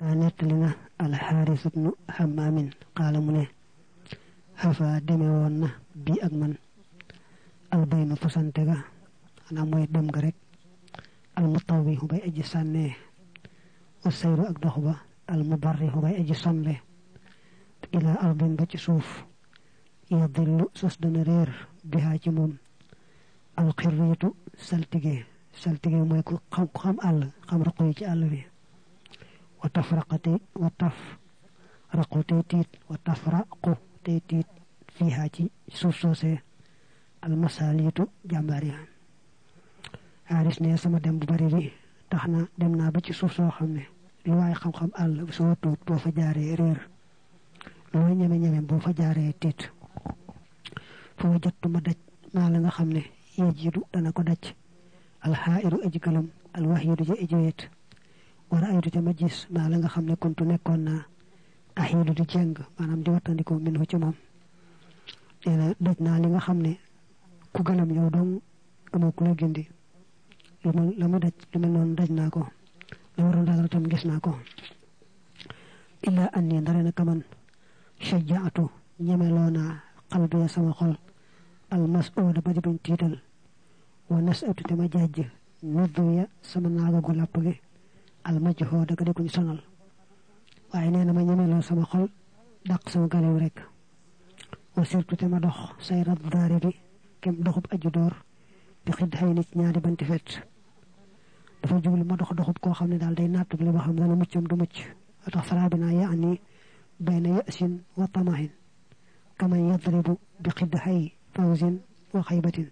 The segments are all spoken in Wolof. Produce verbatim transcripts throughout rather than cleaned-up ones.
nettali na alxaaris ibnu hammaamin qaala mu ne xafa deme woon na bii ak man albaynu fasante ga xanaa mooy dem ga rek almutawwihu bay aji sànnee wa sayru ak dox ba almubarrihu bay aji sonle ila ardin ba ci suuf yadillu sos dana réer bihaa ci moom alxirriitu saltige saltige mooy ku xam ku xam àll xam raqu yi ci àll bi wa tafraqati wa taf raqu tey tiit wa tafraqu tey tiit fiihaa ci suuf soosee almasaliitu jàmbaar ya xaaris ne sama dem bu bari bi tax na dem naa ba ci suuf soo xam ne lu waaye xam-xam àll soo tuut boo fa jaaree réer looy ñeme-ñeme boo fa jaaree tiit foo jottu ma daj maa la nga xam ne yejidu dana ko daj alxaa'iru aji gëlëm alwaxiidu ja aji weet war aydu ca ma gis maa la nga xam ne kuntu nekkoon naa axiidu di jeng maanaam di wattandiko minhu ci moom nee na daj naa li nga xam ne ku gëlëm yow dong amoo ku la gindi lu ma la mu daj lu mel noonu daj naa ko la waroon ragal tam gis naa ko illaa anni ndare na kaman shajaatu ñemeloo naa qalbi sama xol almas'uuda ba di bañ tiital wa nas'atu te ma jàjj nudduya sama naaga gu làpp gi almajhooda ga di kuñ sonal waaye nee na ma ñemeloo sama xol dàq sama galew rek wa sirtu te ma dox say rab daari bi kem doxub aju door bi xid xëy nit ñaari banti fet dafa jublu ma dox doxub koo xam ne daal day nattu li ba xam dana muccam du mucc wa tax faraa bi naa yaani bayna ya'sin wa tamahin kama yadribu bi xid xëy fawzin wa xaybatin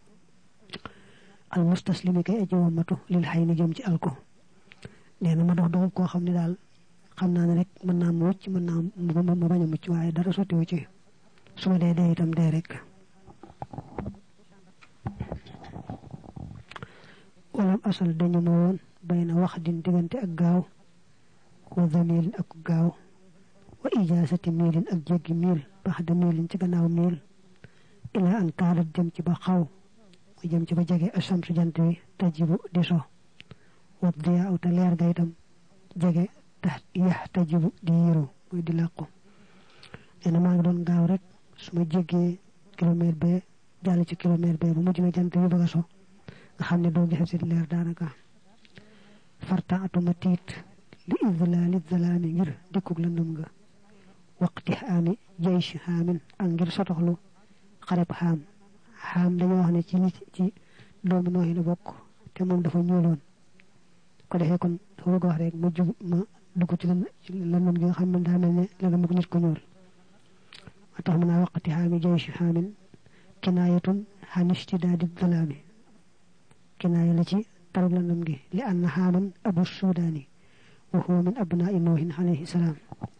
al mustaslimi kay aji wamatu lil xay ni jëm ci alko nee na ma dox doxub koo xam ne daal xam naa ne rek mën naa mu mucc mën naa ma bañ a mucc waaye dara sottiwu ci su ma dee dee itam dee rek walam asal dañu ma woon bay na wax din diggante ak gaaw wa zamilin ak gaaw wa ijaasati miilin ak jéggi miil bax da miilin ci gannaaw miil ilaa an kaadat jëm ci ba xaw mu jëm ci ba jege asamsu jant wi tajibu di so wa diyaa aw te leer ga itam jege tax yax tajibu di yiru muy di làqu nee na maa ngi doon gaaw rek su ma jéggee kilomètre bee jàll ci kilomètre bee bu mujj na jant wi bëgg a so nga xam ne doo gisati leer daanaka farta atuma tiit li idlaali zalaami ngir dikkug lëndëm nga waqti xaami jaysh xaamin ak ngir sotoxlu xareb xaam xaam dañoo wax ne ci nit ci doomu nooyi la bokk te moom dafa ñuuloon ko defee kon dafa bëgg wax rek ma jub ma dugg ci lëndëm gi nga xam ne daa mel ne lëndëm nit ko ñuul ma tax mën naa waqti xaami jaysh xaamin kinaayatun xan istidaadi zalaami kinaaya la ci tarub lëndëm gi li anna xaaman abu sudaani wa huwa min abnaa'i nuuhin alayhi salaam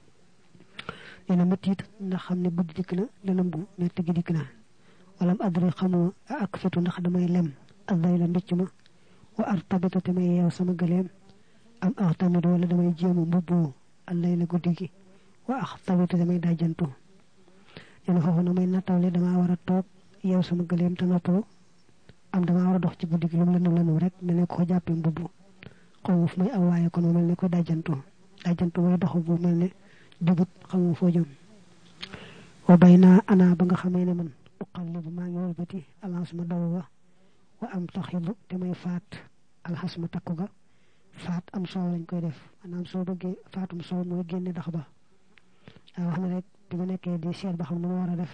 nee na ma tiit ndax xam ne guddi dikk na lëndëm bu metti gi dikk na walam adri xamoo a ak fetu ndax damay lem aday la ndicc ma wa artabitu te may yeew sama gëleem am axtamidu wala damay jéema mbubboo allay la guddi gi wa axtabitu damay dajjantu nee na foofu na may nattawle damaa war a toog yeew sama gëleem te noppalu am damaa war a dox ci guddi gi lu mu lëndëm lëndëm rek mel ne ko jàppee mbubbu xaw fu may aw waaye kon mel ne ko dajjantu dajjantu mooy dox bu mel ne jubut xamoo foo jëm wa bay naa ana ba nga xamee ne man uqallibu maa ngi walbati alxasma daw ga wa am taxibu te may faat alxasma takku ga faat am soow lañ koy def maanaam soo bëggee faatum soow mooy génne dax ba daa wax ne rek bi ma nekkee di seet ba xam nu ma war a def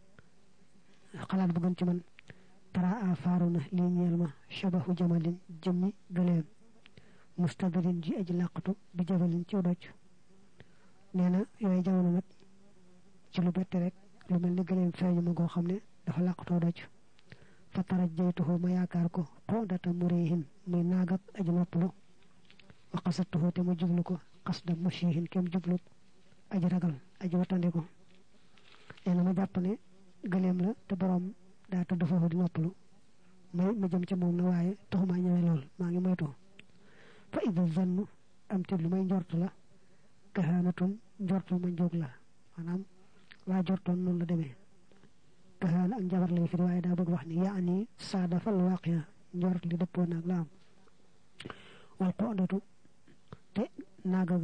xalaat bu gën ci man tara a faaru na lii ñeel ma shabahu jamalin jëmmi gëleem mustadrin ji aji làqatu bi jabalin ci doj nee na yooyu jamono nag ci lu bette rek lu mel ni gëleem feeñu ma goo xam ne dafa làqatoo doj fa taraj jaytuhu ma yaakaar ko xodata murihin muy naagak aji noppalu wa qasatuhu te ma jublu ko qasda mushihin kem jublu aji ragal aji watandiko nee na ma jàpp ne gëleem la te borom daa tëdd foofu di noppalu may ma jëm ca moom na waaye taxumaa ñëwee lool maa ngi moytu fa ida zannu am te lu may njort la kahanatun njortul ma njóog la maanaam laa jortoon noonu la demee kahaana ak njabar lay firi waaye daa bëgg wax ni yaani saadafal waaqia njort li dëppoo naag la am wal qodatu te naaga ga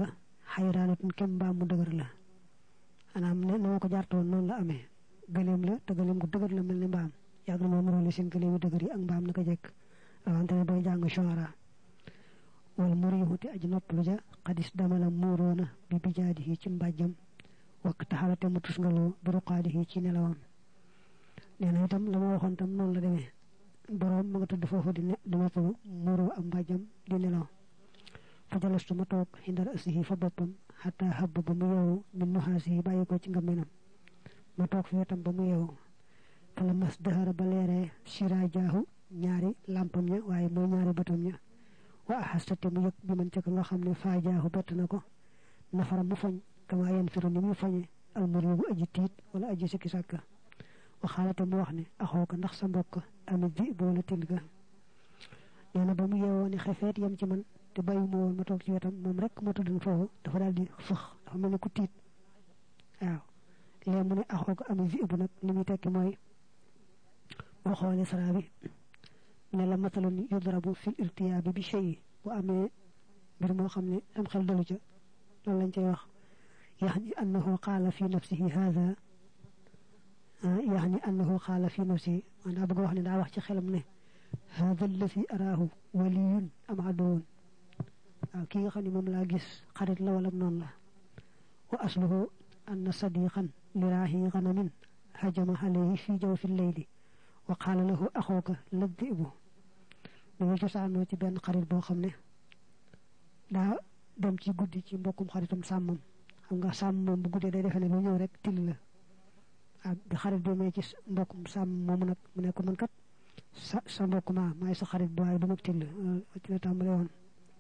xayraanatun kem mbaam mu dëgër la anaam ne na ma ko jartoon noonu la amee gëleem la te gëleem gu dëgër la mel ni mbaam yàgg na moom roole seen gëleem yu dëgër yi ak mbaam naka jekk rawante ne booy jàng shuara wal murihu te aji noppalu ja xadis dama la muuroona bi bijaadihi ci mbàjjam wakk taxalate mu tusngaloo bi ruqaadihi ci nelawam nee na itam la ma waxoon tam noonu la demee boroom ma nga tëdd foofu di ne di noppalu muuroo am mbàjjam di nelaw fa jalastu ma toog xindar asihi fa boppam xataa xabb ba mu yeewu min nuxaasihi bàyyi ko ci ngaminam ma toog fi wetam ba mu yeewu fa la mas dëxara ba leeree siraajaahu ñaari lampam ña waaye mooy ñaari bëtam ña wa axastate mu yëg bi man ca ka nga xam ne faajaahu bett na ko nafara mu foñ kama yen firu ni muy foñe almuri bu aji tiit wala aji sikki sàkka waxaalate mu wax ne axoo ko ndax sa mbokk amit bi boola til ga nee na ba mu yeewoo ne xefeet yem ci man te bàyyi ma woon ma toog ci wetam moom rek moo tuddoon foofu dafa daal di fëx dafa mel ni ku tiit waaw léegi mu ne axoo ko amit bi bu nag li muy tekki mooy boo xoolee sara bi ne la matalun yudrabu fil irtiyaabi bi shay bu amee mbir moo xam ne am xel dalu ca loolu lañ cay wax yaxni annahu qaala fi nafsihi haada yaxni annahu qaala fi nafsihi man daa bëgg wax ne daa wax ci xelam ne haada alladi araahu waliyun am aduwun waaw kii nga xam ne moom laa gis xarit la wala noonu la wa asluhu anna sadiqan li raahi ganamin hajama alayhi fi jawfi leyli wa qaala lahu axooka laddibu mi ngi cosaanoo ci benn xarit boo xam ne daa dem ci guddi ci mbokkum xaritum sàmmam xam nga sàmm moom bu guddee day defe ne lu ñëw rek till la ak bi xarit bi may ci mbokkum sàmm moomu nag mu ne ko man kat sa sa mbokk ma maay sa xarit bu waaye du mag till ci la tàmbale woon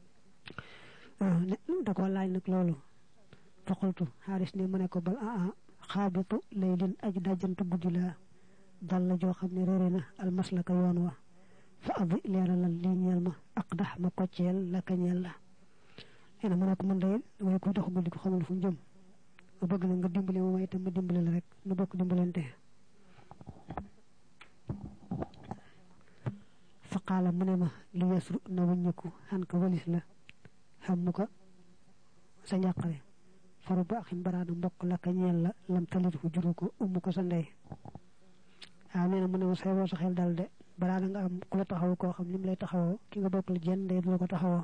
da ko laaj nag loolu fa qultu xaaris ne mu ne ko bal aa xaabitu laylin aji dajjantu guddi la dal la joo xam ne réere na almaslaka yoon wa fa addi leeralal lii ñeel ma ak ndax ma kocceel la ka ñeel la nee na mu ne ko man day damay kuy dox guddi ko xamul fu mu jëm ma bëgg na nga dimbali ma may itam ma dimbali la rek nu bokk dimbalante fa qaala mu ne ma li yasru na wuññiku xan ka walis la xam mu ko sa njàqare faru ba axin baraana mbokk la ka ñeel la lam talit fu juru ko umm ko sa ndey waaw nee na mu ne ma say boo sa xel dal de baraana nga am ku la taxaw koo xam ni mu lay taxawoo ki nga bokk la jenn ndey du la ko taxawoo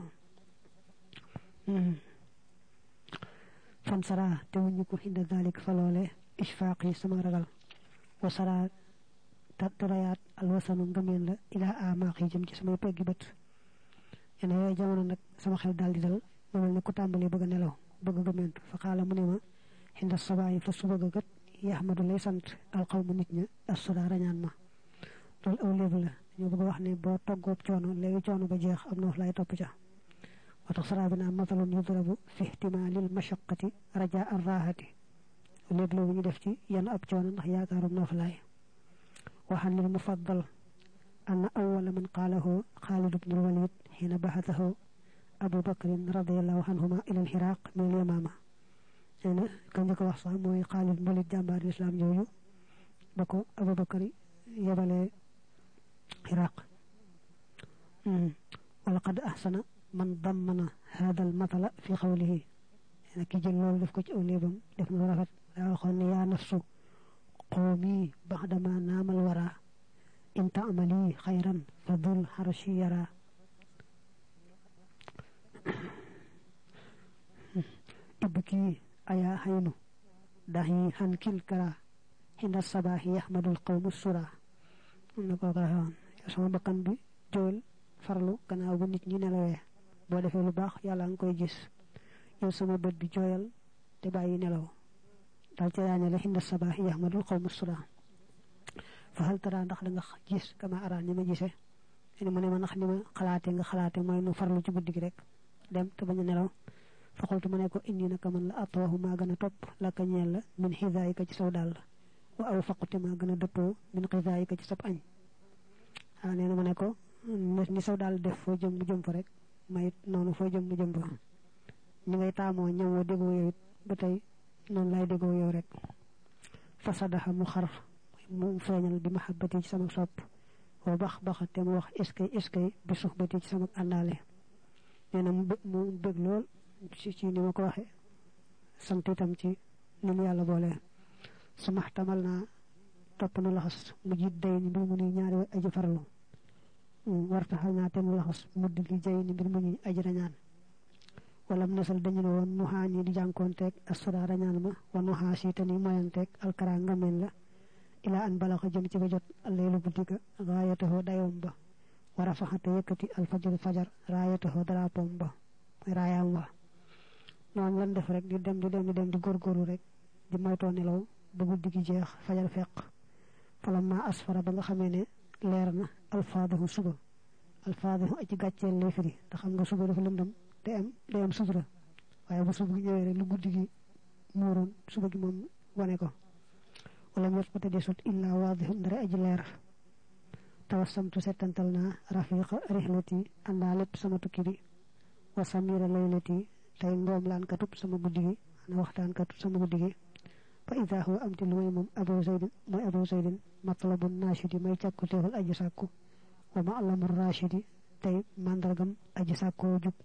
fan sara te wuñu ko inda dalik fa loole ishfaaq yi sama ragal wa sara tarayaat alwasanu ngameen la ila amaaq yi jëm ci samay peggi bët yene yooyu jamono nag sama xel daal di dal ma mel ne ku tàmbali bëgg a nelaw bëgg gëmeentu fa xaala mu ne ma inda sabaayi fa suba ga gat yaxmadu lay sant alqawmu nit ña assuda rañaan ma loolu aw léebu la dañoo bëgg wax ne boo toggoob coono léegi coono ba jeex am na wax lay topp ca watax sara bi naa matalun yudrabu fi ihtimaalil mashaqati raja arrahati léeb la bu ñu def ci yenn ab coono ndax yaakaarum nooflaay waxan lil mufaddal anna awwala man qaalahu xaalid ibnul walid xiina baxatahu abu bakrin radiallahu anhuma ila alxiraq min al yamaama nee na ka njëkk wax sax mooy xaalid mbalit jàmbaar lislaam jooju ba ko abu bakari yebalee xiraq wala qad ahsana man dammana hada al matala fi xawlihi nee na ki jël loolu def ko ci aw léebam def na lu rafet daa waxoon ne yaa nafsu qoomi baxdama naamal wara in taamali xayran fa dul xarshi yara ibki ayaa xaynu daxi xankil kara xinda sabaaxi yaxmadul qawmu sura am na koo ko waxewoon sama bakkan bi jóol farlu gannaaw bu nit ñi nelawee boo defee lu baax yàlla nga koy gis yow sama bët bi jooyal te bàyyi nelaw daal ca daane la xinda sabaaxi yaxmadul qawmu sura fa hal tara ndax da nga gis kama ara ni ma gisee ni mu ne ma ndax ni ma xalaate nga xalaate mooy nu farlu ci guddi gi rek dem te bañ a nelaw fa xultu ma ne ko indi naka man la atwahu maa gën a topp la ka ñeel la min xisaayika ci saw dàll wa aw faqute maa gën a dëppoo min xisaayika ci sab añ waaw nee na ma ne ko ni saw dàll def foo jëm mu jëm fa rek mayit noonu foo jëm mu jëm fa ñi ngay taamoo ñam woo déggoo yow it ba tey noonu lay déggoo yow rek fa sadaxa mu xar mu feeñal bi mahabbati ci sama sopp wa bax baxa te mu wax eskay eskay bi suxbati ci sama àndaale nee na mu bëgg mu bëgg lool ci ci ni ma ko waxee sant itam ci li mu yàlla boole su maxtamal naa topp nu laxas mu jiit day ni mbir mu nuy ñaari aji farlu wartaxal naa te nu laxas mudd li jay ni mbir mu ñuy aji rañaan wala nasal dañu ne woon nuxaa ñi di jànkoonteeg asura rañaan ma wa nuxaa siita ni moyanteeg alkara ngameen la ilaa an balaxa jëm ci ba jot alleelu guddi ga raayataxoo dayoom ba war a faxate yëkkati alfajir fajar raayataxoo darapoom ba raayaam wa noonu lan def rek di dem di dem di dem di góorgóorlu rek di moytoo nelaw ba guddi gi jeex fajar feq falamma asfara ba nga xamee ne leer na alfaadahu suba alfaadahu aji gàcceel lay firi te xam nga suba dafa lëndëm te am day am sutura waaye bu suba gi ñëwee rek lu guddi gi muuroon suba gi moom wane ko wala mu yot de sut illa waadihun dara aji leer tawassamtu settantal naa rafiqa rihlati àndaa lépp sama tukki bi wa samira laylati tey ngoom laan katub sama guddi gi ana waxtaan katub sama guddi gi fa ida huwa am ti lu may moom abu zaydin mooy abu zaydin matlabun naashidi may càkku teefal aji sàkku wa ma'lamu rashidi tey màndargam aji sàkkoo jub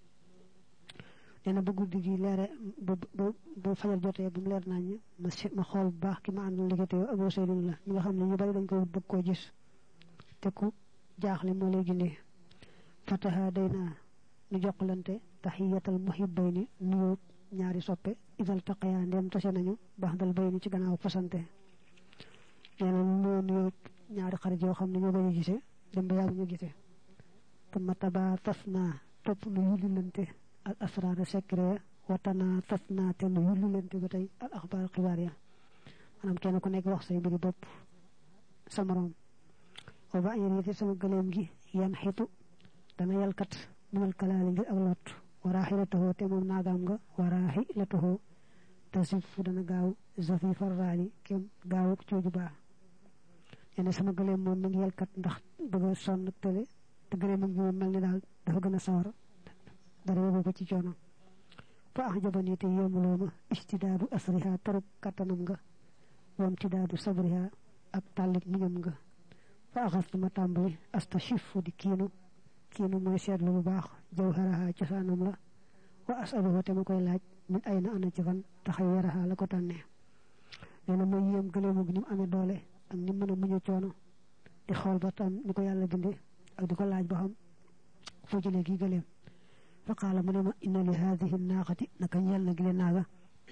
nee na bu guddi gi leere bu bu bu fajar jotee bu mu leer nañ ma ma xool bu baax ki ma àndal liggéey yow abu zaydin la mi nga xam ne ñu bari dañ ko bëgg koo gis te ku jaaxle moo lay gindee fataha day naa nu jokkalante tahiyatal muhibbayni nuyoo ñaari soppe idal taqaya ndem tase nañu baax dal bayni ci gannaaw fasante nee na nuyoo nuyoo ñaari xarit yoo xam ne ñoo bañ a gisee dem ba yàgg ñu gisee tuma taba tas naa topp nu yullilante al asraar secret watana tas naa te nu yullilante ba tey al axbaar xibaar ya maanaam kenn ku nekk wax say mbiri bopp sa morom wa ba yéen sama gëleem gi yan xitu dana yalkat minal kalaali ngir ak lot waraaxi la taxoo te moom naagaam nga waraaxi la taxoo tasif fu dana gaaw zafi farraali kem gaaw ak cooju baa yene sama gëleem moom mi ngi yalkat ndax bëgg a sonn ak tële te gëleem ak moom mel ni daal dafa gën a sawar dara yóbbu ko ci coono fa ax jabani te yéemuloo ma istidaadu asriha tarub kattanam nga wam tidaadu sabriha ak tàllit muñam nga fa axastu ma tàmbali astashifu di kiinu kiinu mooy seetlu bu baax jawharaha cosaanam la wa asaluhu te ma koy laaj min ay na ana ci fan taxay yaraha la ko tànnee nee na mooy yéem gëleemu gi ni mu amee doole ak ni mën a muñu coono di xool ba tam ni ko yàlla bindee ak di ko laaj ba xam foo jëlee gi gëleem fa qaala mu ne ma inna li haadihi naaqati naka ñeel na gi le naaga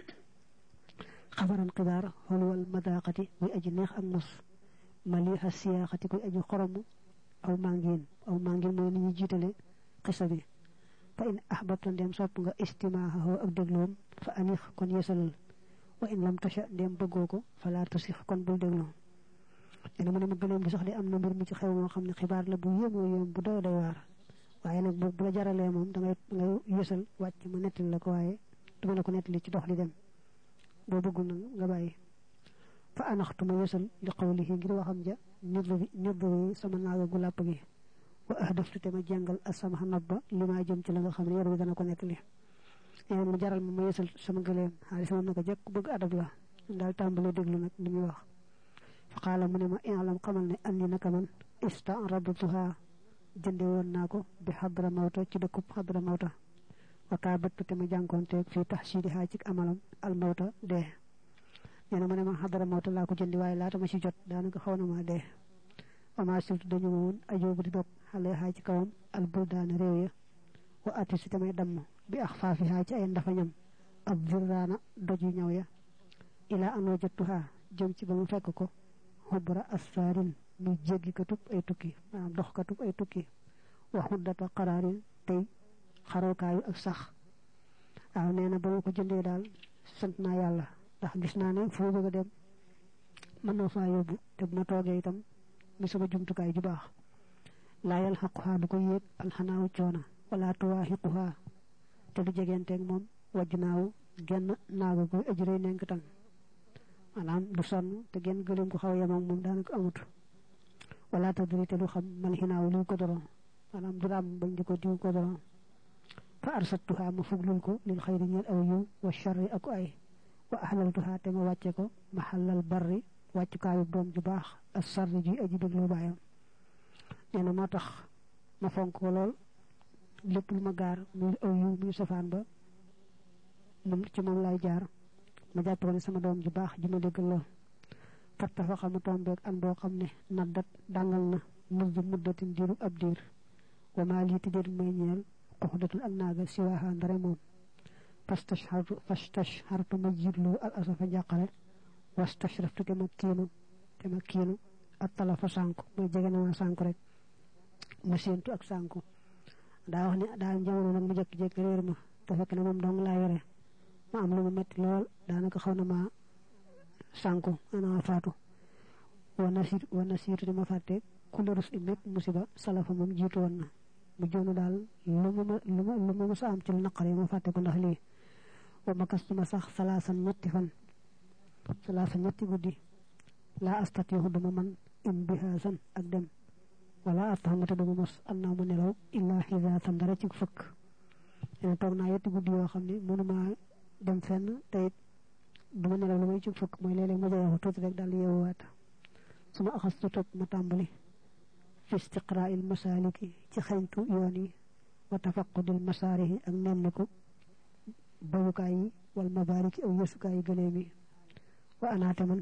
xabaran xibaar xolwal madaqati muy aji neex ak mos maliha siyaaxati koy aji xoromu aw mangin aw mangin mooy ni ñuy jiitale xisa bi fa in ahbabta ndem sopp nga istimaahu ak dégloom fa anix kon yeesalal wa in lam tasha ndem bëggoo ko fa laa tusix kon bul dégloo dina mu ne ma gëleem gi sax di am na mbir mu ci xew moo xam ne xibaar la bu yéemoo yéem bu doy doy waar waaye nag bu la jaralee moom dangay ngay yeesal wàcc ma nettali la ko waaye du ma la ko nettali ci dox di dem boo bëggul nag nga bàyyi fa anaxtuma yeesal li qawlihi ngir waxam ja nit bi nit bi sama naaga gu làpp gi wa ahdaftu te ma jàngal asamaha nabba li maa jëm ci la nga xam ne yor bi dana ko nettali nee mu jaral ma ma yeesal sama gëleem xaalis moom naka jekk bëgg adab la daal tàmbalee déglu nag li muy wax fa qaala mu ne ma i'lam xamal ne anni naka man ista'rabtuha jënde woon naa ko bi xadra mawta ci dëkkub xadra mawta wa kaabattu te ma jànkoonteeg fii taxsidiha ci amalam al mawta dee nee na ma ne ma xadara mawta laa ko jëndi waaye laata ma ci jot daanaka xaw na ma dee ama surtout dañu ma woon ajoobu di dog xale xaa ci kawam al buldaana réew ya wa atti si tamay damm bi ax faafi xaa ci ay ndafañam ab virraana doj yu ñaw ya ilaa anoo jottuhaa jëm ci ba mu fekk ko xubra asfaarin muy jéggi ka tub ay tukki maanaam dox ka tub ay tukki wa xuddata qaraarin tey xarookaayu ak sax waaw nee na ba ma ko jëndee daal sant naa yàlla ndax gis naa ne fu ma bëgg a dem mën na faa yóbbu te bu ma toogee itam mi sama jumtukaay ju baax laa yal xaquhaa du ko yéeg alxanaawu coona wala tuwaaxiquhaa te du jegeenteeg moom wajj naawu genn naaga koy ajurey nenk tan maanaam du sonn te genn gëleem ko xaw yemoom moom daanaka amut wala tadri te du xam mal xinaaw liw ko doron maanaam du raam bañ di ko diw ko doron fa arsattuhaa ma fuglul ko lil xayri ñeel aw yiw wa charri ak ay wa ahlaltuhaa te ma wàcce ko mahallal barri wàccukaayu doom ju baax as sarri ji aji bégloo baayam nee na moo tax ma fonk ko lool lépp lu ma gaar muy aw yiw muy safaan ba moom ci moom lay jaar ma jàpp ko ne sama doom ju baax ju ma déggal lool fatta fa xam tombeek an boo xam ne naddat dàngal na mujj muddatin diiru ab diir wa maa lii ti déet may ñeel xuxdatul ak naaga siwaaha ndare moom fastashhartu fastashhartu ma jiitloo al asafa njàqare wastashraftu te ma kiinu te ma kiinu ak talafa sànku mooy jege na ma sànku rek ma séentu ak sànku daa wax ne daa jamono nag mu jékki-jékki réer ma te fekk ne moom dong laa yore ma am lu mu metti lool daanaka xaw na ma sànku ana faatu wa nasir wa nasiitu dama fàtte kula rus i mépp musiba salafa moom jiitu woon na mu joonu daal lu ma lu ma lu ma mës a am ci lu naqari ma fàtte ko ndax lii wa makastuma sax salaasan ñetti fan salaasan ñetti guddi laa astatiixu duma man imbihaasan ak dem wala astaxamate duma mos annaa mu nelaw illaa xisaasan dara ci fëkk ene toog naa yetti guddi yoo xam ne mënuma dem fenn te it duma nelaw lu may ci fëkk mooy léeg-léeg ma jayeexu tuuti rek daal yeewuwaat su ma axastu topp ma tàmbali fi istiqraa'il masaaliki ci xeñtu yoon yi wa tafaqudil masaarihi ak nemmiku bayukaay yi wal mabaariki aw yësukaay yi gëléem yi wa anaate man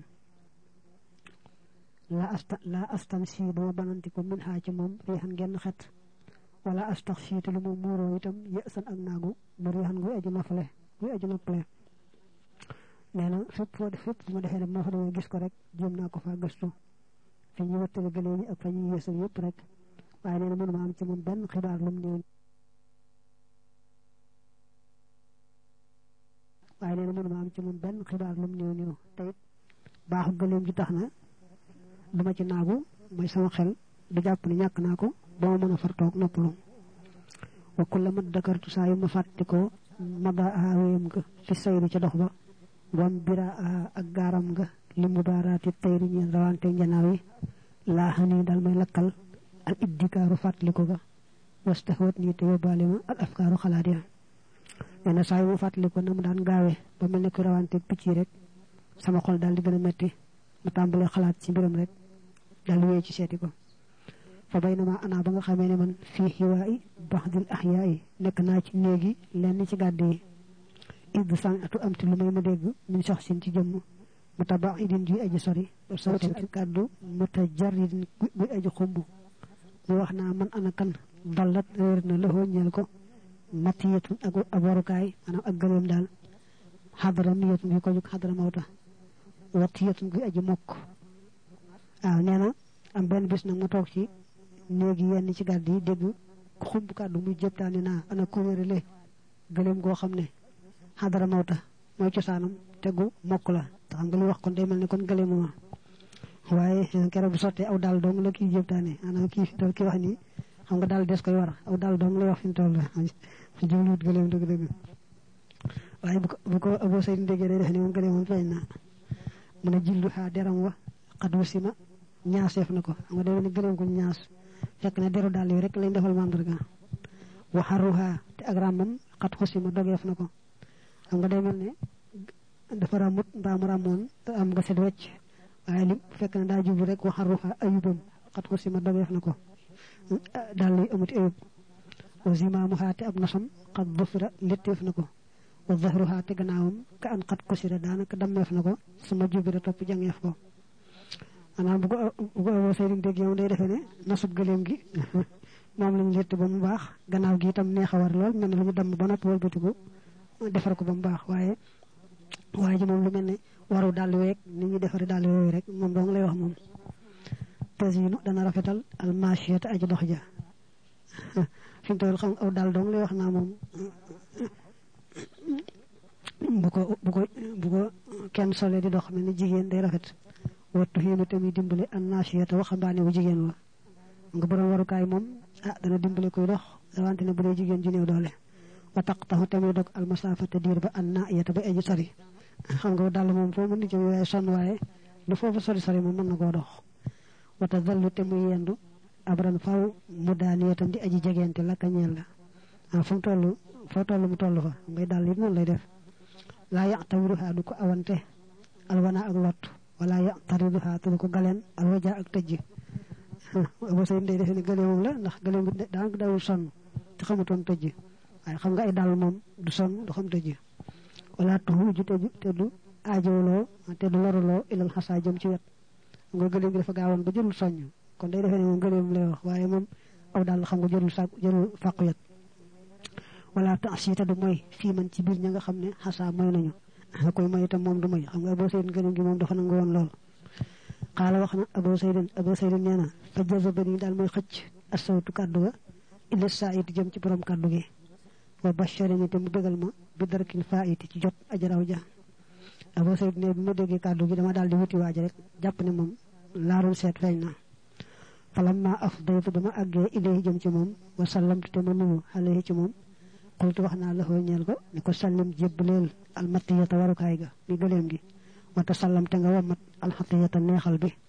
laa asta laa astan si dama banantiku min xaa ci moom riixan genn xet wala astax siite lu mu muuroo itam yësan ak naagu mu riixan guy aju noppale guy aju noppale nee na fépp foo def fépp fu ma defee ne moo fa demee gis ko rek jéem naa ko faa gëstu fi ñu wëttale gëléem yi ak fa ñuy yësal yëpp rek waaye nee na mënuma am ci moom benn xibaar lu mu néew waaye nee na mënuma am ci moom benn xibaar lu mu néew néew te it baaxu gëléem ji tax na duma ci naagu mooy sama xel du jàpp ne ñàkk naa ko ba ma mën a far toog noppalu wa kulla ma dakartu saa yu ma fàtte ko mada aha wéyam nga fi sayri ca dox ba wam bira aha ak gaaram nga li mu daaraati tayri ñeen rawante njanaaw yi laa xanii daal may lakkal al iddikaaru fàttaliku ga wastahwat nii te yóbbaale ma al afkaaru xalaat ya nee na saa yu ma fàttaliku na mu daan gaawe ba mel ne ku rawante picc yi rek sama xol daal di gën a metti ma tàmbalee xalaat ci mbiram rek daal di wéy ci seeti ko fa bay na ma ana ba nga xamee ne man fii xiwaa i baxdil axyaa yi nekk naa ci néegi lenn ci gàdd yi idd sang atu am ti lu may ma dégg min sox sin ci jëmm mu tabax idin ji aji sori ba sawtin ak kàddu mu ta jar idin guy aji xumb mu wax naa man ana kan dallat réer na loxoo ñeel ko matiyatun ak ab warukaay maanaam ak gëléem daal xadara miyatun gi ko jóg xadara mawta watiyatun guy aji mokk waaw nee na am benn bis nag ma toog ci néegi yenn ci gàdd yi dégg xumb kàddu muy jëptaani naa ana kuréerale gëléem goo xam ne xadara mawta mooy cosaanam tegu mokk la te xam nga li wax kon day mel ne kon gëléem ma waaye keroog bu sottee aw daal dong la kii jëptaane ana kii fi toll kii wax nii xam nga daal des koy war aw daal dong lay wax fi mu toll jubluwut gëléem dëgg dëgg waaye bu ko bu ko Abu Sayd déggee day def ni moom gëléem moom feeñ na mu ne jillu xaa deram wa xat wusima ñaaseef na ko xam nga day ne gëléem ko ñaas fekk na deru daal yi rek lañ defal mandarga waxaruha te ak ràmmam xat xusima dogeef na ko xam nga day mel ne dafa ràmmut mbaa mu ràmmoon te am nga set wecc waaye li fekk na daa jublu rek waxaruha ayubam xat xusima dogeef na ko daal lay amuti ayub wa zimaamuha te ab nosam xat dufira letteef na ko wa zahruha te gannaawam ka an xat kusira daanaka dammeef na ko sama jubira topp jangeef ko maanaam bu ko bu ko Abu Sayd dégg yow day defee ne nasub gëléem gi moom lañ lett ba mu baax gannaaw gi itam neex a war lool mel ne lu ñu damm ba noppi wëlbatiku defar ko ba mu baax waaye waaye ji moom lu mel ne waru dàll weeg ni ñuy defari dàll yooyu rek moom dong lay wax moom tasinu dana rafetal almachiyata aji dox ja fi mu toll xam aw daal dong lay wax naa moom bu ko bu ko bu ko kenn solee di dox mel ni jigéen day rafet wattu xiinu tamit dimbale an naasiyata waxambaane bu jigéen wa nga borom warukaay moom ah dana dimbale koy dox rawante ne bu dee jigéen ju néew doole wa taqtaxu tamit dog almasafata diir ba an naayata ba aji sori xam nga daal moom foo mën di jëm waaye sonn waaye lu foofu sori sori moom mën na koo dox wata dallu te muy yendu abran faw mu daaniyatam di aji jegeente la ka ñeel la ah fu mu toll foo toll mu toll fa ngay daal it noonu lay def laa yaqtawiruha du ko awante alwana ak lot wala yaqtariduha te du ko galeen alwaja ak tëjj Abu Sayd day defe ne gëlee moom la ndax gëlee bi daanaka dawul sonn te xamutoon tëjj waaye xam nga ay daal moom du sonn du xam tëjj wala tuxuju te du aajowloo te du loruloo ilal xasaa jëm ci wet nga gëleem gi dafa gaawoon ba jërul soññ kon day defee ne moom gëleem lay wax waaye moom aw daal xam nga jërul sàkk jërul fàqu yet wala taasita du mooy fii man ci biir ña nga xam ne xasaa mooy nañu koy mooy itam moom du mooy xam nga Abu Saydin gëleem gi moom dafa nangu woon lool xaala wax na Abu Saydin Abu Saydin nee na fa jazabani daal mooy xëcc asawtu kàddu ga illa saayit jëm ci borom kàddu gi wa basharani te mu bégal ma bi darakil faayiti ci jot ajaraw ja Abu Saydin ne bi ma déggee kàddu gi dama daal di wuti waaja rek jàpp ne moom laaroon seet feeñ na falamma afdaytu dama àggee ilayhi jëm ci moom wa sallamtu te ma nuyu alayhi ci moom xultu wax naa laxoo ñeel ko ne ko sallim jébbaleel almatiyata warukaay ga mi gëleem gi wata sallam te nga wamat alxatiyata neexal bi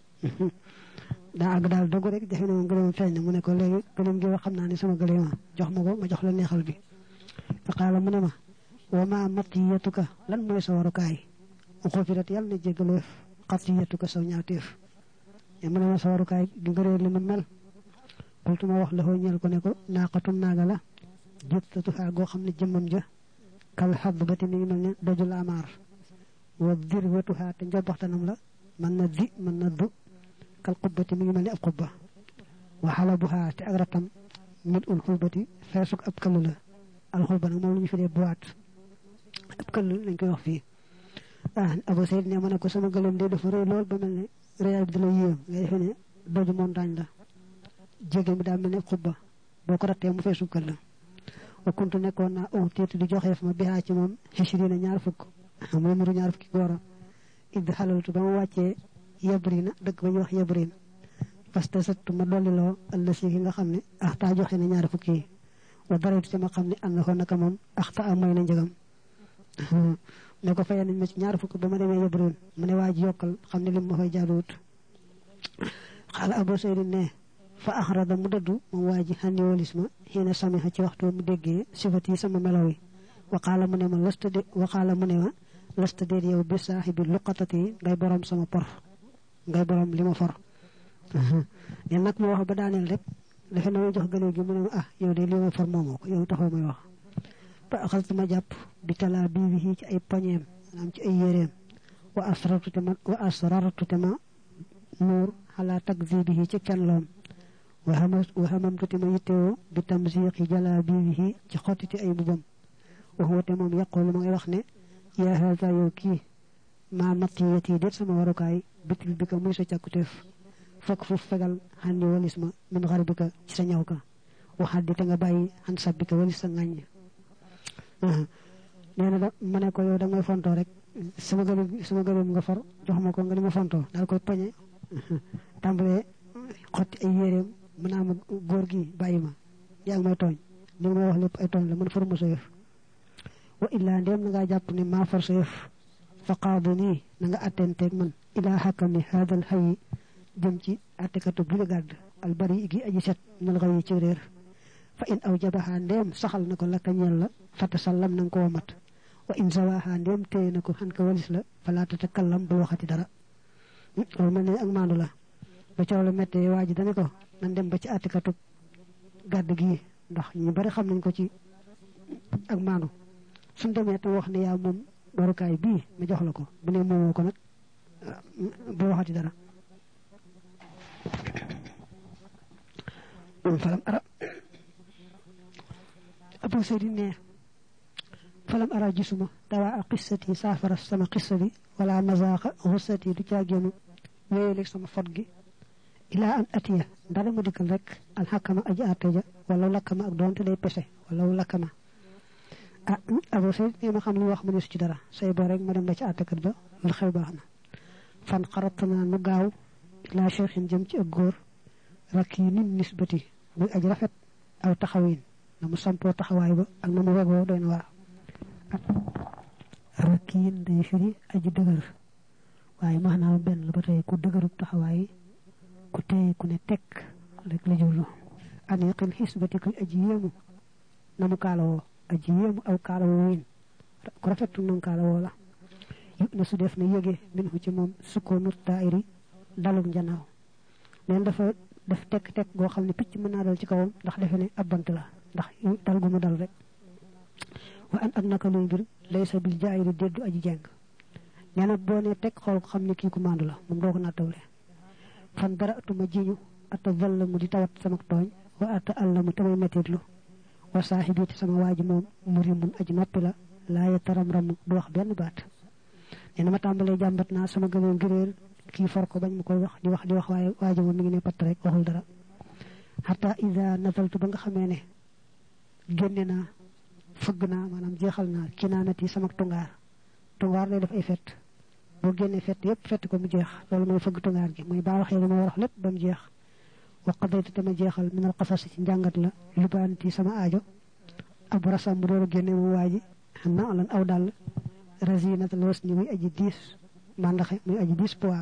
daa àgg daal dogu rek jafe ne moom gëleemam feeñ na mu ne ko léegi gëleem gi wax xam naa ne sama gëleema jox ma ko ma jox la neexal bi fa qaala mu ne ma wa ma matiyatuka lan mooy sa warukaay uxufirat yàlla na jéggaleef xatiyatuka saw ñaawteef mu ne ma sa warukaay gi nga réer li nu mel xultu ma wax laxoo ñeel ko ne ko naaqatum naaga la jëttatuhaa goo xam ne jëmmam ja kal xadd ba te mi ngi mel ne dojul amaar wa dirwatuhaa te njobaxtanam la mën na di mën na du kal xubbati mi ngi mel ne ab xubba wa xalabuhaa te ak ratam mit ul xulbati feesuk ab këll la alxulba nag moom la ñu fi dee boîte ab këll lañ koy wax fii ah Abu Sayd ne ma ne ko sama gëlëm de dafa rëy lool ba mel ne rëyaay bi da la yéem ngay defee ne doju montagne la jégéen bi daa mel ne xubba boo ko rattee mu feesuk këll la wa kuntu nekkoon naa oh teetu di joxeef ma bihaa ci moom xishrina ñaar fukk mooy muru ñaar fukki góora id xalaltu ba ma wàccee yabrina dëkk ba ñuy wax yabrin fasta sattu ma dolliloo ëllësi ki nga xam ne axtaa joxe na ñaar fukki yi wa daraytu ci ma xam ne am na ko naka moom axta am mooy na njëgam ne ko fayee nañ ma ci ñaar fukk ba ma demee yabrin mu ne waa ji yokkal xam ne lim ma fay jaaduwut xaala Abu Saydin ne fa axrada mu dëddu moom waa ji xanni walis ma xiina samiha ci waxtu mu déggee sifat yi sama melaw yi waqaala mu ne ma lasta de waqaala mu ne ma lasta déet yow bi saaxibi luqatati ngay borom sama por ngay borom li ma for yen nag ma wax ba daaneel rek dafa na may jox gëléem gi mu ne ma ah yow de li ma for moomoo ko yow taxoo may wax ba axaltu ma jàpp bi talaa bii bi ci ay poñeem maanaam ci ay yéreem wa asrartu te ma wa asrartu te ma nuur xalaa takzibihi ci fenloom wa hamamtu te ma yittewoo bi tamsiqi jalaa bii ci xottiti ay bubam waxuwa te moom yaqulu ma ngay wax ne yaa haza yow kii maa matiyati déet sama warukaay bitil bi ka muy sa càkkuteef fokk fu fegal xandi walis ma min xarbika ci sa ñaw ka waxaat di te nga bàyyi xan sabbika walis sa ŋàññ nee na da ma ne ko yow da ngay fontoo rek sama gëléem sama gëléem nga for jox ma ko nga di ma fontoo daal koy poñe tàmbalee xotti ay yéreem mën naa ma góor gi bàyyi ma yaa ngi may tooñ li nga may wax lépp ay tooñ la man forma sa yëf wa illaa ndéem na ngaa jàpp ne maa for sa yëf fa qaadu nii na nga attenteeg man ilaa xakkami haadal xayi jëm ci attekatu bu gàdd albari gi aji set nal xaw yi ci réer fa in aw jabaxaa ndéem saxal na ko lakka ñeel la fata sallam na nga ko wamat wa in sawaxaa ndéem téye na ko xan ka walis la falaa tatakallam du waxati dara loolu mel ne ak maandu la ba coow la méttee waa ji dane ko nan dem ba ci attekatu gàdd gi ndax ñu bari xam nañ ko ci ak maandu suñ demee tam wax ne yaa moom warukaay bii ma jox la ko bu ne moomoo ko nag bu waxati dara falam ara Abu Saydin ne falam ara gisuma dawaa a qissati saafara sama qissa bi wala mazaaqa xussati du caagéenu wéyaleeg sama fot gi ilaa an atiya dara mu dikkal rek alxakama aji àtte ja wala lakkama ak doonte day pese wala lakkama ah Abu Sayd ne ma xam li wax mu ne su ci dara say boo rek ma dem ba ci àttekat ba lu xew baax na fan xarat naa nu gaaw ilaa cheikhin jëm ci ak góor rak yi nin nisbati muy aj rafet aw taxawin na mu sampoo taxawaay ba ak na mu wegoo doy na waar rak yi day firi aji dëgër waaye maanaam benn la ba tey ku dëgërub taxawaay ku tey ku ne tekk rek la jurlu aniqil xisbati kuy aji yéemu na mu kaalawoo aji yéemu aw kaalawoo wiin ku rafetu nam kaalawoo la yëg na su def na yëge min hu ci moom sukkoonut daayiri dalug njanaaw neen dafa def tekk-tekk goo xam ne picc mën naa dal ci kawam ndax defe ne ab bant la ndax dal gu mu dal rek wa an ak naka luy mbir laysa bil jaayiri déddu aji jeng neena bo ne tek xol ko xamni ki ku mandu la mom do ko natawle fan daratu ma jiñu atavallamu di tawat sama togn wa ata allamu tamay metitlu wa sahibi ci sama waji mom murimun aji noppi la la ya taram ram du wax ben baat neena ma tambale jambat na sama gëmëm gëreer ki for ko bañ ma koy wax di wax di wax waye waji mom mi ngi ne pat rek waxul dara hatta iza nazaltu ba nga xamé ne génné na fëgg na manam jéxal na kinanati sama tungar tungar lay def ay fet bo génné fet yépp fet ko mu jeex lolu moy fëgg tungar gi moy ba waxé li ma wax lépp bam jeex wa qadaytu tama jeexal min al qasas ci jangat la lubanti sama aajo abu rasam mu doora génné mu waji xamna lan aw dal razinat al wasni muy aji dis mandaxé muy aji dis poids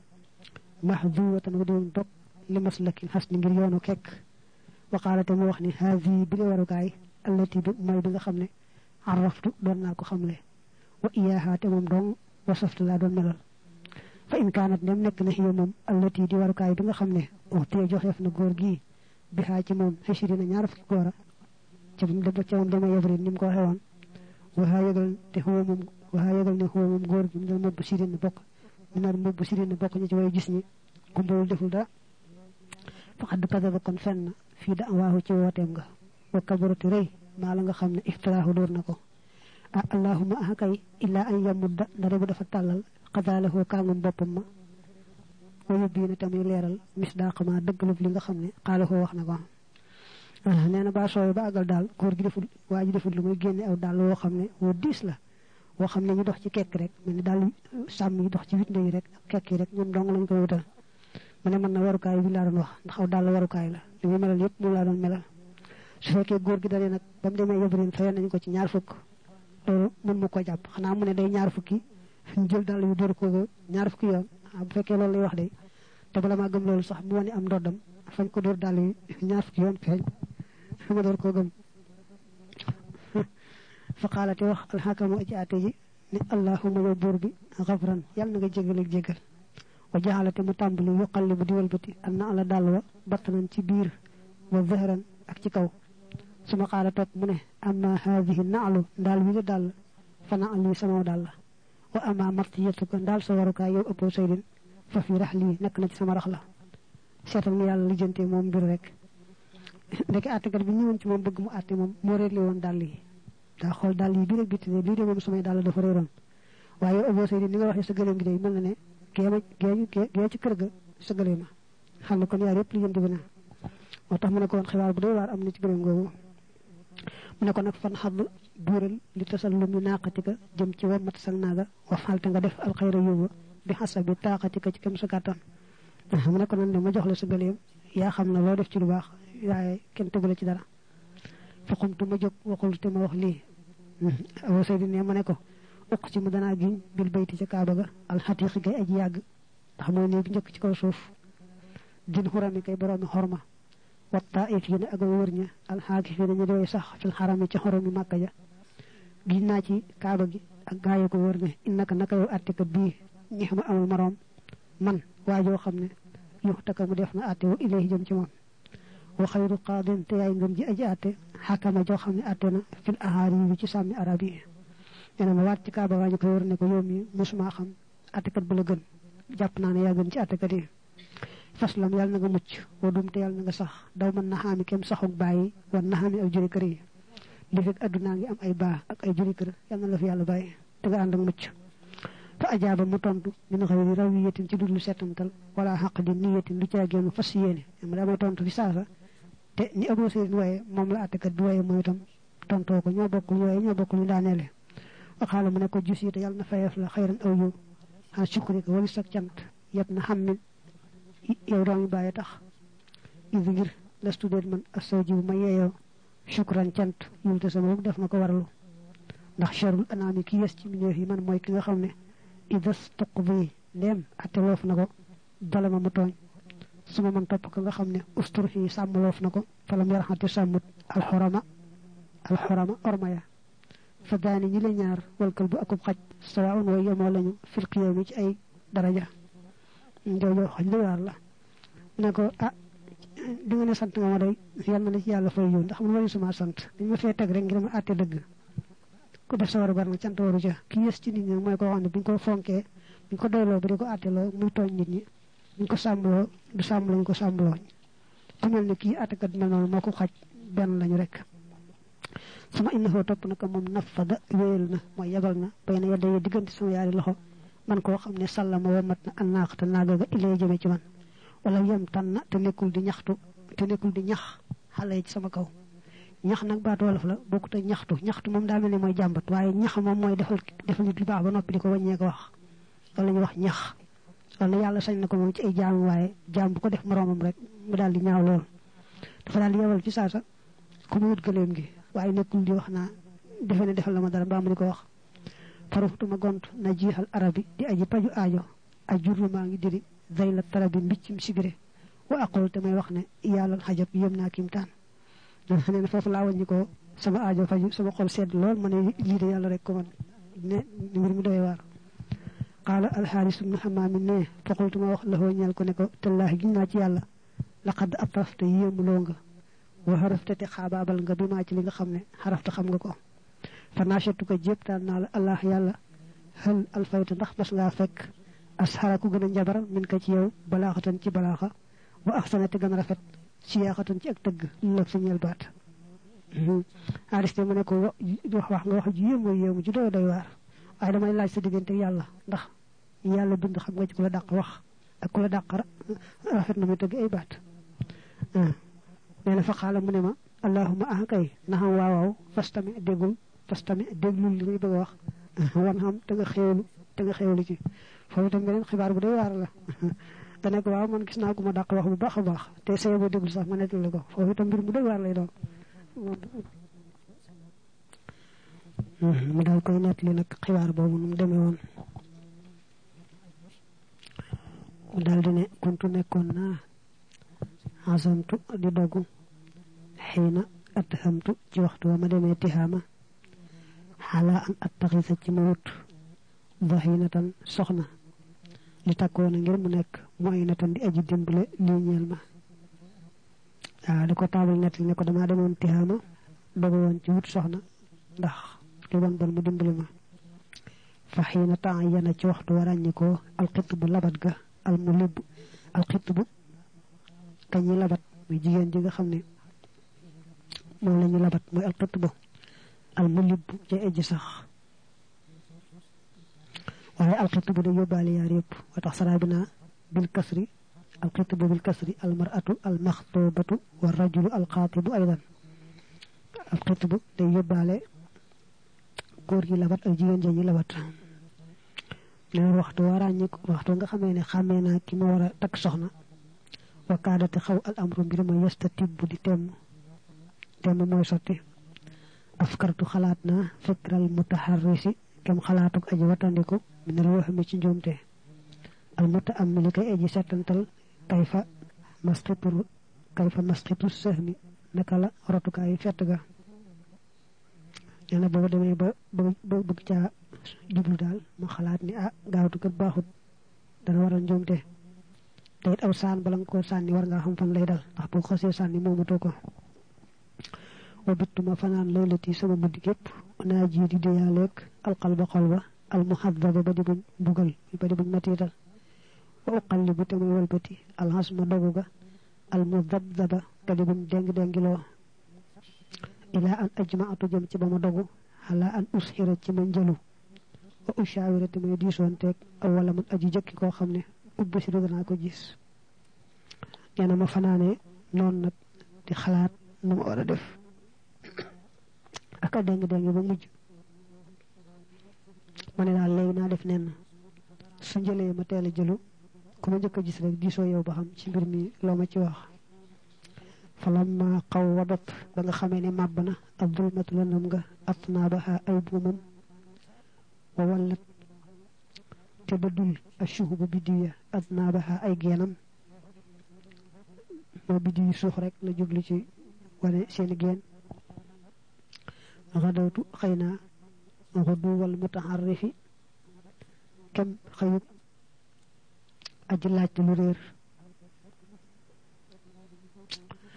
mahduwatan wa doon dok li maslakin hasni ngir yoonu kek wa qalat mu wax ni hadhi bi waru kay allati bi moy bi nga xamne araftu don na ko xamle wa iyaha te mom dong wasaftu la don melal fa in kanat dem nek na hiya mom allati di waru kay bi nga xamne o te joxef na gor gi bi ha ci mom hashirina ñaar fukki gora ci bu debba ci mom dama yebri nim ko xewon wa ha yegal te ho mom wa ha yegal ne ho mom gor gi dal mobbu sirin bok minal mobbu sirin bok ñi ci way gis ni kumbul deful da faqad kadaba kon fenn fi da'wahu ci wotem nga wa kabaratu rey ma la nga xamne iftiraahu door nako ah allahumma ahkay illa an yamudda dara bu dafa talal qadalahu kangum bopam ma wa yubina tamay leral misdaq ma deglu li nga xamne qalahu wax nako ah neena ba sooy ba agal dal goor gi deful waji deful lu muy genné aw dal wo xamne wo dis la wo xamne ñu dox ci kekk rek melni dal sam yi dox ci witne yi rek kekk yi rek ñom dong lañ ko wutal mané man na waru kay bi la doon wax ndax aw dal waru kay la li muy melal yépp mo la doon melal su fekkee góor gi dalee nag ba mu demee yobrin fay nañ ko ci ñaar fukk loolu mën mu ko jàpp xanaa mu ne day ñaar fukki ñu jël dal yu door ko ñaar fukki yoon bu fekkee loolu lay wax de te bala maa gëm loolu sax mu wane am ndoddam fañ ko door dal yu ñaar fukki yoon feeñ ma door koo gëm fa qaalati wax alxakamu aji ate ji ne allahumma yow buur bi xafran yàlla na nga jégal ak jégal wa jaxalate mu tàmbali yuqallibu di walbati an na ala dal wa battanan ci biir wa zahran ak ci kaw suma xala top mu ne amma hadhihi na'lu dal wi dal fa na'li sama dal wa amma martiyatuka dal sa waruka yow ëpp saydin fa fi rahli nek na ci sama raxla setal ni yalla lijeenté mom bir rek nek attekat bi ñewon ci mom bëgg mu atté mom mo réglé won dal yi da xol dal yi bi rek biti li de mom sama dal dafa réron waye ëpp saydin ni nga waxe sa gëlem gi day mel na ne geema geeñu gee ci kër ga sa gëlema xam ko ñaar yépp lijeenté bi na motax mu ne ko won xibaar bu doy war am na ci gëlem gogu mu ne ko nak fan xad buural li tasallum naqatika jëm ci wa mat sal naga wa falta nga def al khayra yuwa bi hasabi taqatika ci kam sa katan mu ne ko non ma jox la sa gëlem ya xam na lo def ci lu bax yaay ken tegul ci dara fa qumtu ma jog waxul te ma wax li awu sayyidi ne ma ne ko ukk ci mu dana giñ bil bayti ci kaaba ga al hatiqi gay aji yag tax mo ne bi ñëk ci kaw suuf din hurami kay borom horma والطائفين أقوى ورنيا الحاكفين ندوي صح في الحرم تحرم مكة جا جينا تي كعبة أقايا كو ورنيا إنك نكا أتك بي نحم أمل مرام من واجو خمنا يحتك مدفنا أتي وإليه جمجمان وخير قاض تياين جمجي أجي أتي حكم جو خمنا أتنا في الأهاري ويجي سامي عربي أنا موات تي كعبة واجو كو ورنيا كو يومي مسمع خم أتك بلغن جابنا نيا جنجي أتك دي faslam yalla nga mucc wo dum te yalla nga sax daw man na xami kem saxuk bayyi won na xami aw juri kër yi li fek aduna ngi am ay ba ak ay juri kër yalla la fi yalla bayyi te nga and ak mucc fa ajaba mu tontu min xeyri rawiyatin ci dudlu setantal wala haqdi niyatin lu ciagenu fasiyene am dama tontu fi saasa te ni abo seen waye mom la attakat bi waye moy tam tonto ko ño bokku waye ño bokku ñu daanele wa xala mu ne ko jussi te yalla na fayef la xeyran aw yu ha shukri ko wali sak cant yat na xamni yow doomi baye tax idu ngir lastu det man asawji ma yeyo shukran cant yulta sama def nako waralu ndax sharul anami ki yes ci minef yi man moy ki nga xamne idas tuqbi lem atelof nako balama mu togn suma man top ko nga xamne usturhi samlof nako falam yarhati samut al hurama al hurama ormaya fadani ñi la ñaar wal kalbu akub xaj sawaun way yamo lañu fil qiyam ci ay daraja ndoyo xajlu war la nako ah di nga ne sant nga ma day yalla na ci yalla fay yu ndax man wari suma sant dañ ma fay tag rek ngir ma atté deug ku def sa waru gar na cant waru ja ki yes ci nit ñi mooy ko xam ne buñ ko fonkee buñ ko doyloo ba di ko àtteloo muy tooñ nit ñi buñ ko sàmbloo du sàmm lañ ko sàmbloo ku mel ne kii àttekat mel noonu moo ko xaj benn lañu rek sama innahu topp na ko moom nafada wéyal na mooy yebal na bay na yedda diggante sama yaari loxo man koo xam ne sàllama wa mat na annaaxta naaga ga ilay jëme ci man wala yem tan na te nekkul di ñaxtu te nekkul di ñax xale ci sama kaw ñax nag baatu wolof la bokkut ak ñaxtu ñaxtu moom daa mel ne mooy jàmbat waaye ñax moom mooy defal defal nit lu baax ba noppi di ko wàññee ko wax loolu la ñuy wax ñax loolu yàlla sañ na ko moom ci ay jaam waaye jaam bu ko def moroomam rek mu daal di ñaaw lool dafa daal di yebal ci saasa ku mu wut gëléem gi waaye nekkul di wax naa defe ne defal la ma dara mbaa mu di ko wax farufutuma gont na jiixal arabi di aji paju aajo ajurru maa ngi diri zayla tarabi mbiccim sigire wa aqul te may wax ne yàlla xajab yëm naa kimtaan nee na foofu laa wàññi ko sama aajo faju sama xol sedd lool ma ne lii de yàlla rek ko man ne mbir mi doy waar qaala alxaaris ibnu xamaam ne faqultu ma wax la hoo ñeel ko ne ko tallaahi giñ naa ci yàlla laqad atrafta yéemuloo nga wa xarafta te xaabaabal nga bi maa ci li nga xam ne xarafta xam nga ko fa naachatu ko jéptaan naa la allah yàlla hal alfayta ndax mas ngaa fekk asxara ku gën a njabar min ko ci yow balaaxatan ci balaaxa wa axsana te gën a rafet siyaaxatan ci ak tëgg lëg sa ñeel baat ariste mu ne ko wax wax nga wax ju yéem mooy yéemu ju doy doy waar waaye damay laaj sa diggante yàlla ndax yàlla bind xam nga ci ku la dàq wax ak ku la dàq rafet na muy tëgg ay baat nee na fa xaala mu ne ma allahuma ah kay naxam waawaaw fastami déggul fastami déglul li muy bëgg a wax wan xam te nga xéewlu te nga xéewlu ci foofu itam beneen xibaar bu doy waar la te nekk waaw man gis naa ko ma dàq wax bu baax a baax te sëy boo déglu sax ma nettali ko foofu itam mbir mu doy waar lay doon mu daal koy nettali nag xibaar boobu nu mu demee woon mu daal di ne kuntu nekkoon naa azamtu di dogu xiina athamtu ci waxtu wa ma demee tihaama xalaa an attaxisa ci ma wut dahinatan soxna li takkoona ngir mu nekk mooy na tan di aji dimbale lii ñeel ma waaw di ko taabal nett li ne ko damaa demoon tihaama dogu woon ci wut soxna ndax lu bon bon mu dimbale ma fa xiina temps yana ci waxtu wa ràññikoo alxitt bu labat ga al mu libb alxitt bu kañi labat muy jigéen ji nga xam ne moom la ñu labat mooy alxitt bu al mu libb ca ejj sax waaye alxitt bu day yóbbaale yaar yëpp wa tax sarabina bil kasri alxitt bu bil kasri al mar'atu al maxtubatu wa rajulu al xaatibu aydan alxitt bu day yóbbaale góor gi labat ak jigéen ji labat ne waxtu waa ràññi waxtu nga xamee ne xàmmee naa ki ma war a takk soxna wa kaadate xaw al amru mbir ma yesta tibb di temm temm mooy sotti afkartu xalaat naa fikral mutaharrisi kem xalaatuk aji watandiku minal waxami ci njuumte al muta am li koy aji settantal kayfa masqitu kayfa masqitu sahmi naka la rotukaayu fett ga nee na booba demee ba ba bëgg caa jublu daal mu xalaat ni ah gaawtu kat baaxut dana waral njuumte te it aw saan bala nga ko sànni war ngaa xam fan lay dal ndax boo xasee sànni moomatoo ko wa bittuma fanaan laylati sama guddi gépp naa ji di deyaaleeg alqalba xol ba almuhadaba ba di buñ bugal ba di buñ matiital wa uqallibu te muy walbati alxasma dogu ga almudabdaba te di buñ déng déngiloo ilaa an ajmaatu jëm ci ba ma dogu xalaa an usxira ci ma njëlu wa ushaawira te muy diisoonteeg aw wala man aji jëkki koo xam ne ubbi si danaa ko gis nee na ma fanaane noonu nag di xalaat nu ma war a def ak a déng déng ba mujj ma ne daal léegi naa def nen su njëlee ma teel a jëlu ku ma njëkk a gis rek diisoo yow ba xam ci mbir mi loo ma ci wax falamma xaw wadat ba nga xamee ne màbb na ab dulmatu lëndëm nga at naa ba xaa ay buumam wa wallat te ba dul a suux bu biddiw ya at naa ba xaa ay geenam moo biddiw yu suux rek la jublu ci wane seeni geen xadawtu xëy naa xuduwal mutaharrifi kem xëyub aji laajte lu réer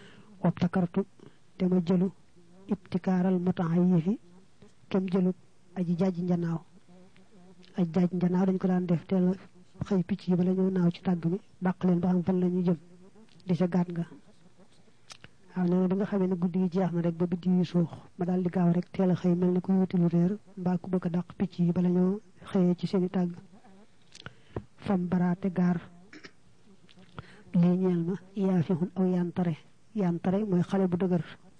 wabtakartu te ma jëlu ibtikaaral mutahayyifi kem jëlu aji jaaji njanaaw aji jaaji njanaaw dañ ko daan def teel xëy picc yi bala ñëw naaw ci tàgg mi bàq leen ba xam fan la ñuy jëm di ca gaat nga waaw nee na bi nga xamee ne guddi gi jeex na rek ba biddi yu suux ma daal di gaaw rek teel a xëy mel ni ku wuti lu réer mbaa ku bëgg a dàq picc yi bala ñoo xëyee ci seeni tàgg fam baraate gaar lii ñeel ma yaa fi xun aw yantare yantare mooy xale bu dëgër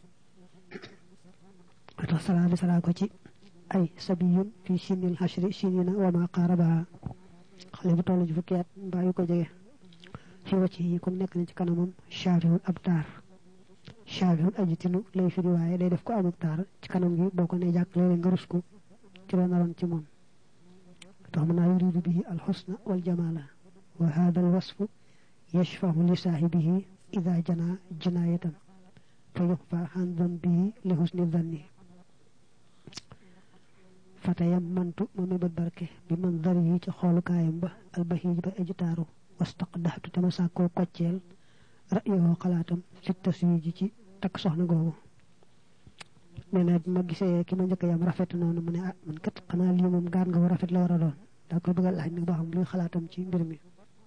tax salaa bi salaa ko ci ay sabiyun fi sinil hashri sinina wa ma qaarabaha xale bu toll ci fukki at mbaa yu ko jege fi wacc yi comme nekk na ci kanamam shaafihun ab taar shaafihun ajitinu lay firi waaye day def ko amuk taar ci kanam gi boo ko ne jàkk léeg-léeg nga rus ko ci la naroon ci moom tax mën naa yuridu bihi alxusna wal jamala wa hada al wasfu yashfahu li saahibihi ida jana jinayatan fa yuxfa an dambihi li husni danni fatayam mantu ma mébét barke bi man dari yi ci xoolukaayam ba albahiij ba ejitaaru wastaqdaxtu te ma sàkkoo kocceel ra'yoo xalaatam fi taswii ji ci takk soxna googu nee na ma gisee ki ma njëkk yam rafet noonu mu ne ah man kat xanaa lii moom gaan nga bu rafet la war a doon daa koy bëgg a laaj nag ba xam luy xalaatam ci mbir mi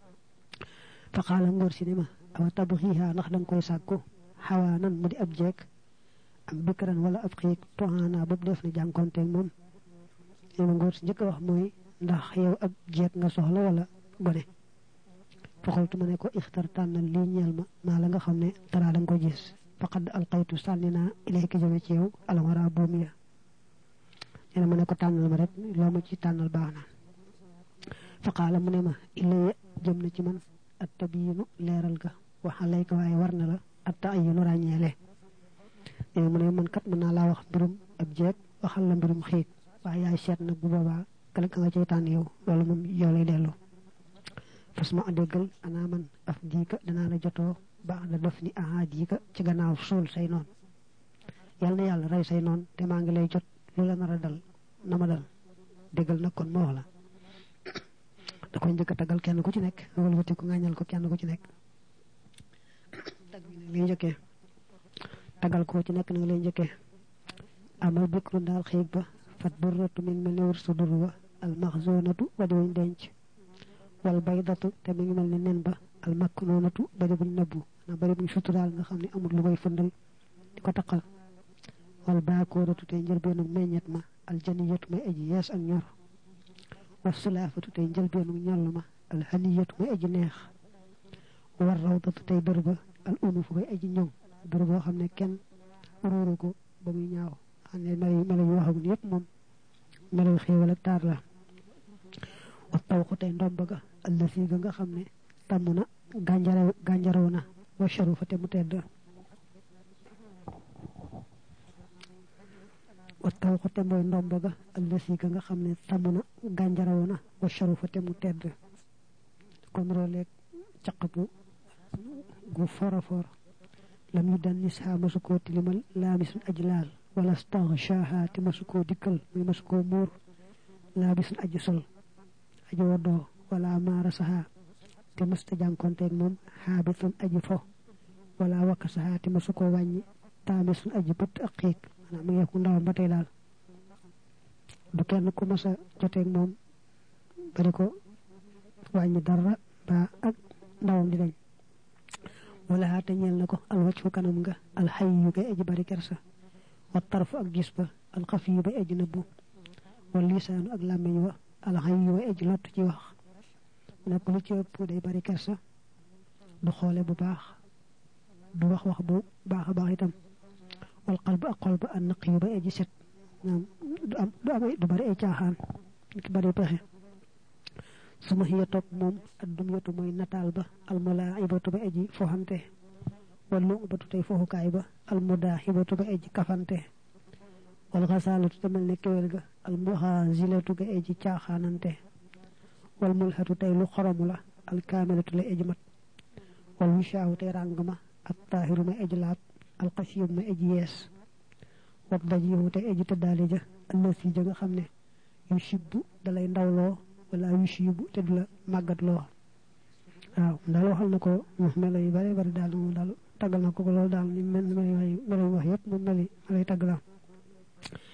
fa xaala ngóor si ne ma awa tabxiiha ndax danga koy sàkku xawaa nan mu di ab jeeg am bikran wala ab xiig toxaana boobu def na jànkonteeg moom nee ma ngóor si njëkk a wax mooy ndax yow ab jeeg nga soxla wala gone faxultu ma ne ko ixtar tànnal lii ñeel ma maa la nga xam ne taraa da nga ko gis faqad alqaytu sànni naa ilayka jëme ci yow alwara buum ya nee na ma ne ko tànnal ma rek loo ma ci tànnal baax na faqaala mu ne ma ilaya jëm na ci man at tabiinu leeral ga waxalay ko waaye war na la at taayinu ràññeele nee na mu ne man kat mën naa laa wax mbirum ab jeeg waxal la mbirum xiig waaye yaay seet nag bu boobaa kala ka nga cay tànn yow loolu moom yow lay dellu fas ma déggal anaa man af diika danaa la jotoo baax da def ni aha diika ci gannaaw suul say noon yal na yàlla rey say noon te maa ngi lay jot lu la nar a dal na ma dal déggal nag kon ma wax la da koy njëkk a taggal kenn ku ci nekk wala wati ko ngàññal ko kenn ku ci nekk tag bi nag lay njëkkee taggal ko ci nekk nag lay njëkkee amal bikru daal xiig ba fat burratu mi ngi mel ne wër su dur ba al maxzonatu ba di wuñ denc wal baydatu te mi ngi mel ne nen ba al maknunatu bari buñ nëbbu na bari buñ suturaal nga xam ne amul lu koy fëndal di ko taqal wal baakooratu te njëlbeenu meññet ma al janiyatu may aji yees ak ñor wa sulaafatu tey njëlbeenu ñollu ma al haniyatu may aji neex war rawdatu tey bër ba al unufu may aji ñëw bër boo xam ne kenn ruuru ko ba muy ñaaw xam ne melo melo yu waxagul yëpp moom melo xéewal ak taar la wa tawxu tey ndomb ga allasi ga nga xam ne tàmm na gànjaraw gànjaraw na wa sharufa te mu tedd wa tawxu te mooy ndomb ga allasi ga nga xam ne tàmm na gànjaraw na wa sharufa te mu tedd kon rooleeg caq bu gu fora for lam yu dan nis ha masu koo tilimal laamisun aji laal wala staghshaha te masu koo dikkal muy masu koo muur laabisun aji sol aji woddoo wala maarasaha te mësta jànkonteeg moom xaabitun aji fo wala wakkasaha te mësu koo wàññi taamisun aji bët ak xiig maanaam mu ngeeku ndawam ba tey daal du kenn ku mësa joteeg moom bari ko wàññi dara ba ak ndawam di dañ wala te ñeel na ko alwaj fu kanam nga alxay yu koy aji bari kersa wa tarfu ak gis ba alxafi yu bay aji nëbbu wal lisaanu ak làmmiñ wa alxay yu bay aji lott ci wax nekk lu ci ëpp day bari kersa du xoole bu baax du wax wax bu baax a baax itam wal qalb ak xol ba an naq yu bay aji set ñoom du am du am du bari ay caaxaan ki bari pexe suma xiya topp moom addum yotu mooy nataal ba almulaibatu ba aji foxante wal lu'batu tey foxukaay ba almudaxibatu ba aji kafante wal xasaalatu te mel ne kéwél ga almuxaasilatu ga aji caaxaanante wal mulhatu tey lu xoromu la alkaamilatu lay aji mat wal wishaahu tey ràng ma ak taahiru may aji laab alxasiyub may aji yees wat dajihu tey aji tëddaale ja allasi ja nga xam ne yu shibbu dalay ndawloo wala yu shibbu te du la màggat loo waaw daal waxal na ko melo yu bari bari daal moom daal taggal na ko ko loolu daal ni mel melo yu wax yëpp moom meli melay tagg la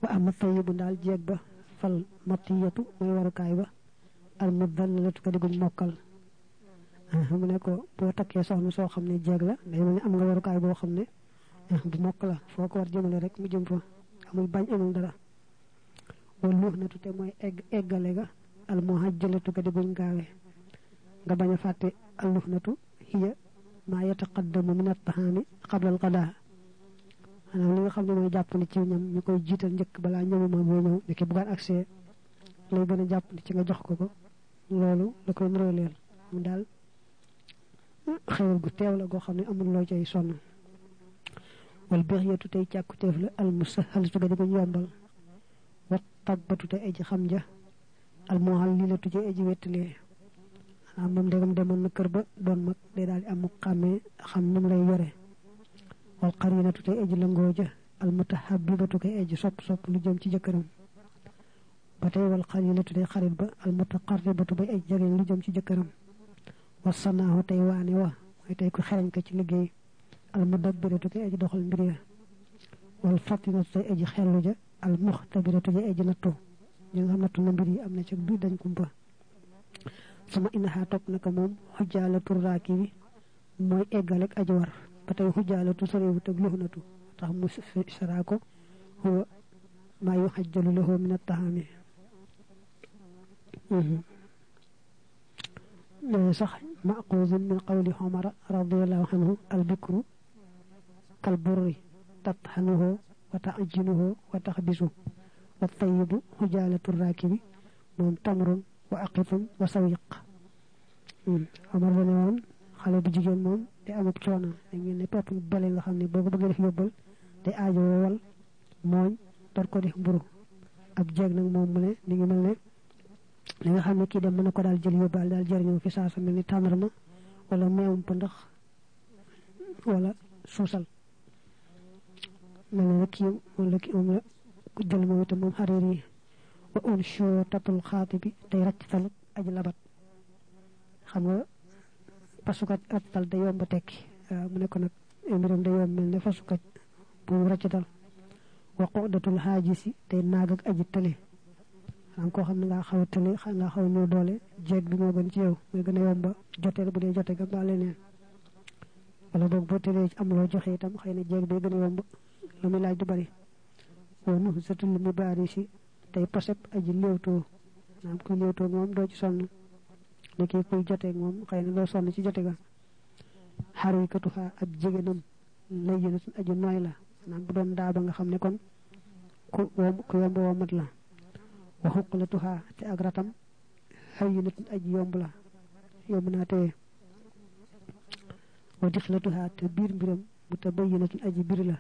wa amma tayyibu dal jeeg ba fal matiyatu moy warukaay ba al mudallatu ka diguñ mokkal mu ne ko boo takkee soxna soo xam ne jeeg la day mel ni am nga warukaay boo xam ne bu mokk la foo ko war jëmale rek mu jëm fa amul bañ amul dara wal luhnatu te mooy egg eggale ga al muhajjalatu ka diguñ gaawe nga bañ a fàtte al luhnatu hiya ma yataqaddamu min at-tahami qabla al-qada ana li nga xam ne mooy jàpp ni ci ñam ñu koy jiital njëkk balaa ñamu ma boo ñëw ni ki bugaan accès lay gën a jàpp ci nga jox ko ko loolu la koy nëroleel mu daal xewal gu teew la goo xam ne amul loo cay sonn wal bixiyatu tey càkkuteef la al musahalatu ga di ko yombal wat tabbatu te aji xam ja al muhallilatu ci aji wettalee am moom degam demoon na kër ba doon mag day daal di am xàmmee xam nu mu lay yore wal qarinatu te aji langoo ja al mutahabbibatu kay aji sopp sopp lu jëm ci jëkkëram ba tey wal qarinatu te xarit ba al mutaqarribatu bay aji jege lu jëm ci jëkkëram wa sanaahu tey waane wa mooy tey ku xereñ ko ci liggéey al mudabbiratu kay aji doxal mbir ya wal fatinatu tey aji xellu ja al muxtabiratu tey aji nattu ñi nga xam nattu na mbir yi am na ci du dañ kumpa sama inaha topp naka moom xujjaalatu raaki bi mooy eggalek aji war ba tey xujjaalatu sorewut ak luxnatu tax mu saraako huwa maa yu xajjalu lahu min at-tahami sax maquzun min qawli Umar radiyallahu anhu al-bikru kal burri tathanuhu wa ta'jinuhu wa taxbisu wa tayyibu xujjaalatu raakibi moom tamrun wa aqifun wa sawiq Omar dane woon xale bu jigéen moom te amub coono da ngeen ne topp bale nga xam ne boo ko bëggee def yóbbal te aajo wowal mooñ door ko def mburu ab jeeg nag moom mu ne mi ngi mel ne li nga xam ne kii dem mën na ko daal jël yóbbaal daal jëriñoo fi saa sa mel ni tàndarma wala meewum pëndax wala suusal mel ne kii moom la kii moom la jël moom itam moom xareer yi wa un show tatul xaati bi tey raccital aji labat xam nga pasukat raccital da yomb tekki mu ne ko nag mbiram da yomb mel ne fasukat bu raccital wa qudatul haajisi tey naag ak aji tële xam koo xam ne ngaa xaw a tële ngaa xaw a ñëw doole jeeg bi moo gën ci yow mooy gën a yomba joteel bu dee jote ga mbaa leneen wala boog boo tëlee am loo joxe itam xëy na jeeg bi gën a yomb lu muy laaj du bari wa nuhsatul mubaarisi tey posep aji léewtoo naam kuy léewtoo moom doo ci sonn ne kii kuy joteeg moom xëy na doo sonn ci jote ga xarikatuha ab jigéenam lay yënatun aji nooy la naam bu doon daa ba nga xam ne kon ku wom ku yomb womat la wa xuqlatuha te ak ratam xëy yënatun aji yomb la yomb naa teye wa dixlatuha te biir mbiram mu te bay yënatun aji bir la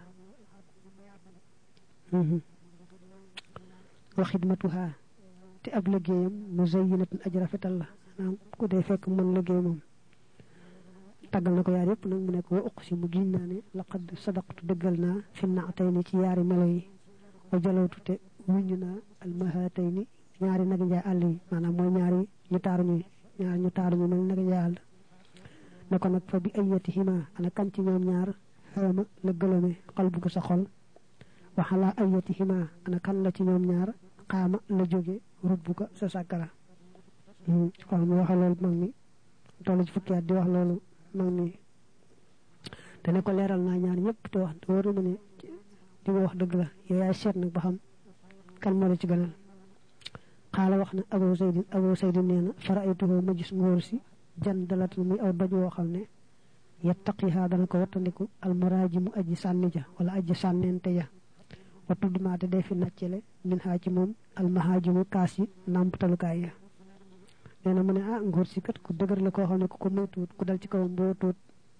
wa xidmatuha te ab liggéeyam muzayyinatun aji rafetal la maanaam ku dee fekk mën liggéey moom taggal na ko yaar yëpp nag mu nekk wa uqsi mu giñ naa ne laqad sadaqtu dëggal naa fi naatayni ci yaari melo yi wa jalawtu te wuññu naa almahatayni ñaari nag njaay àll yi maanaam mooy ñaari ñu taaru ñu ñaar ñu taaru ñu mel nag njaay àll na ko nag fa bi ayatihima ana kan ci ñoom ñaar xëma la gëlëme xalbu ko sa xol waxala ayatihima ana kan la ci ñoom ñaar xaama la jóge rubbu ko sa sàkkara xool mu waxe loolu mag mi toll ci fukki at di wax loolu mag mi te ne ko leeral naa ñaar ñëpp te wax wóor na ma ne di ma wax dëgg la yow yaay seet nag ba xam kan moo la ci gënal xaala wax na abu saydin abu saydin nee na faraaytuhu ma gis ngóor si jan dalat muy aw doj woo xam ne yattaqiha dana ko wattandiku almuraajimu aji sànni ja wala aji sànnente ja wa tuddmaate day fi naccele min xaa ci moom almahaajimu kaas yi nàmptalukaay ya nee na mu ne ah ngóor si kat ku dëgër la koo xam ne ku ko moytuwut ku dal ci kawam boo tuut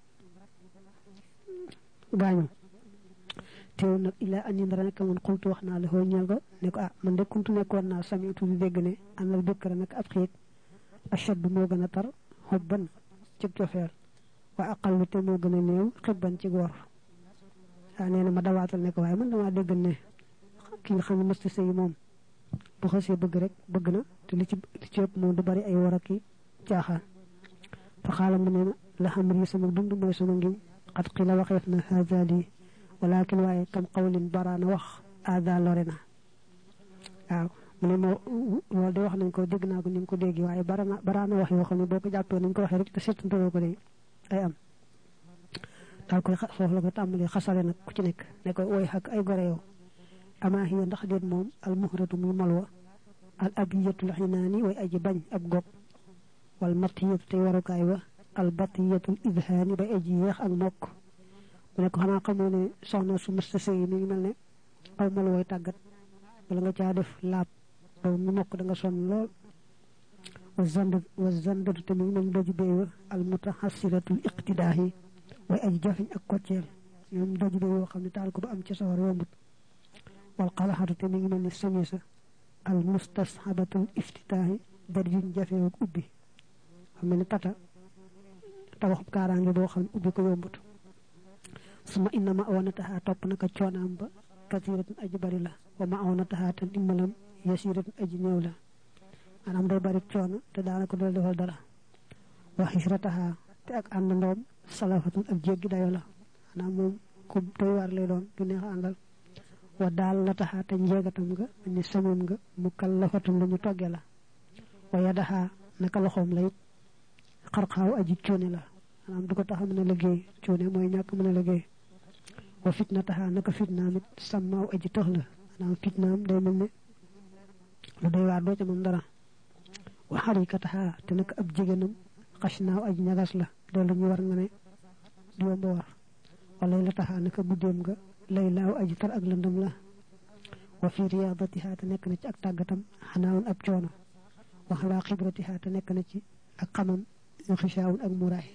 gaañu teew nag ilaa an yi dara nekk man xultu wax naa la xoo ñeel ko ne ko ah man de kuntu nekkoon naa samitu di dégg ne anal bëkkëra nag ab xiit ashaddu moo gën a tar xubban ci cofeel waa aqallu te moo gën a néew xibban ci góor waaw nee na ma dawaatal ne ko waaye man damaa dégg ne ki nga xam ne mësta sëy moom bu xasee bëgg rek bëgg na te li ci li ci ëpp moom du bari ay war ak i caaxaan fa xaalam mu ne la xam rii sama dund mooy sama ngiñ xat xila waxeef na haza lii walakin waaye kam qawlin baraana wax aada lore na waaw mu ne moo loolu de wax nañ ko dégg naa ko ni nga ko dégg waaye barana baraana wax yoo xam ne boo ko jàppee nañ ko waxee rek te seetantaloo ko day ay am daal koy foofu la ko tàmbalee xasale nag ku ci nekk ne koy woy xak ay gore yow amaa hiya ndax déet moom al muhratu muy malwa al abiyatul xinaani way aji bañ ab gopp wal matiyatu tey warukaay wa al batiyatul idhaani bay aji yeex ak mokk mu ne ko xanaa xamoo ne soxna su mësta sëy mi ngi mel ne aw malwooy tàggat wala nga caa def laab ba mu mokk da nga sonn lool wa zand wa zandatu te mi ngi mel doju béy wa al mutahassiratul iqtidaahi way aji jafeñ ak kocceel ñoom doju béy yoo xam ne taal ko ba am ci sawar yombut wal xalaxatu te mi ngi mel ni samisa al mustashabatul iftitaahi dar yuñ jafewu ubbi xam ne ni tata tabaxub kaaraange boo xam ne ubbi ko yombut suma inna ma awnataha topp naka coonaam ba kasiratun aji bari la wa ma awnataha te dimbalam yasiratun aji néew la maanaam day bari coono te daanaka dool defal dara wa xisrataha te ak ànd ndoom salafatun ak jéggi dayo la maanaam moom ku doy waar lay doon du neex a àndal wa daal la taxaa te njeegatam nga ni samam nga mu kallafatun lu ñu togge la wa yadaxaa naka loxoom la it xarxaaw aji cuune la maanaam du ko tax a mën a liggéey cuune mooy ñàkk mën a liggéey wa fitna taxaa naka fitnaam it sàmmaaw aji tëx la maanaam fitnaam day mel ne lu doy waar doo ca moom dara wa xarika taxaa te naka ab jigéenam xasnaaw aji ñagas la loolu ñu war nga ne du yomb war wala la taxaa naka guddeem nga lay laaw aji tar ak lëndëm la wa fi riyaadatiha te nekk na ci ak tàggatam xanaawun ab coono wa xalaa xibratiha te nekk na ci ak xamam yu xisaawun ak muraay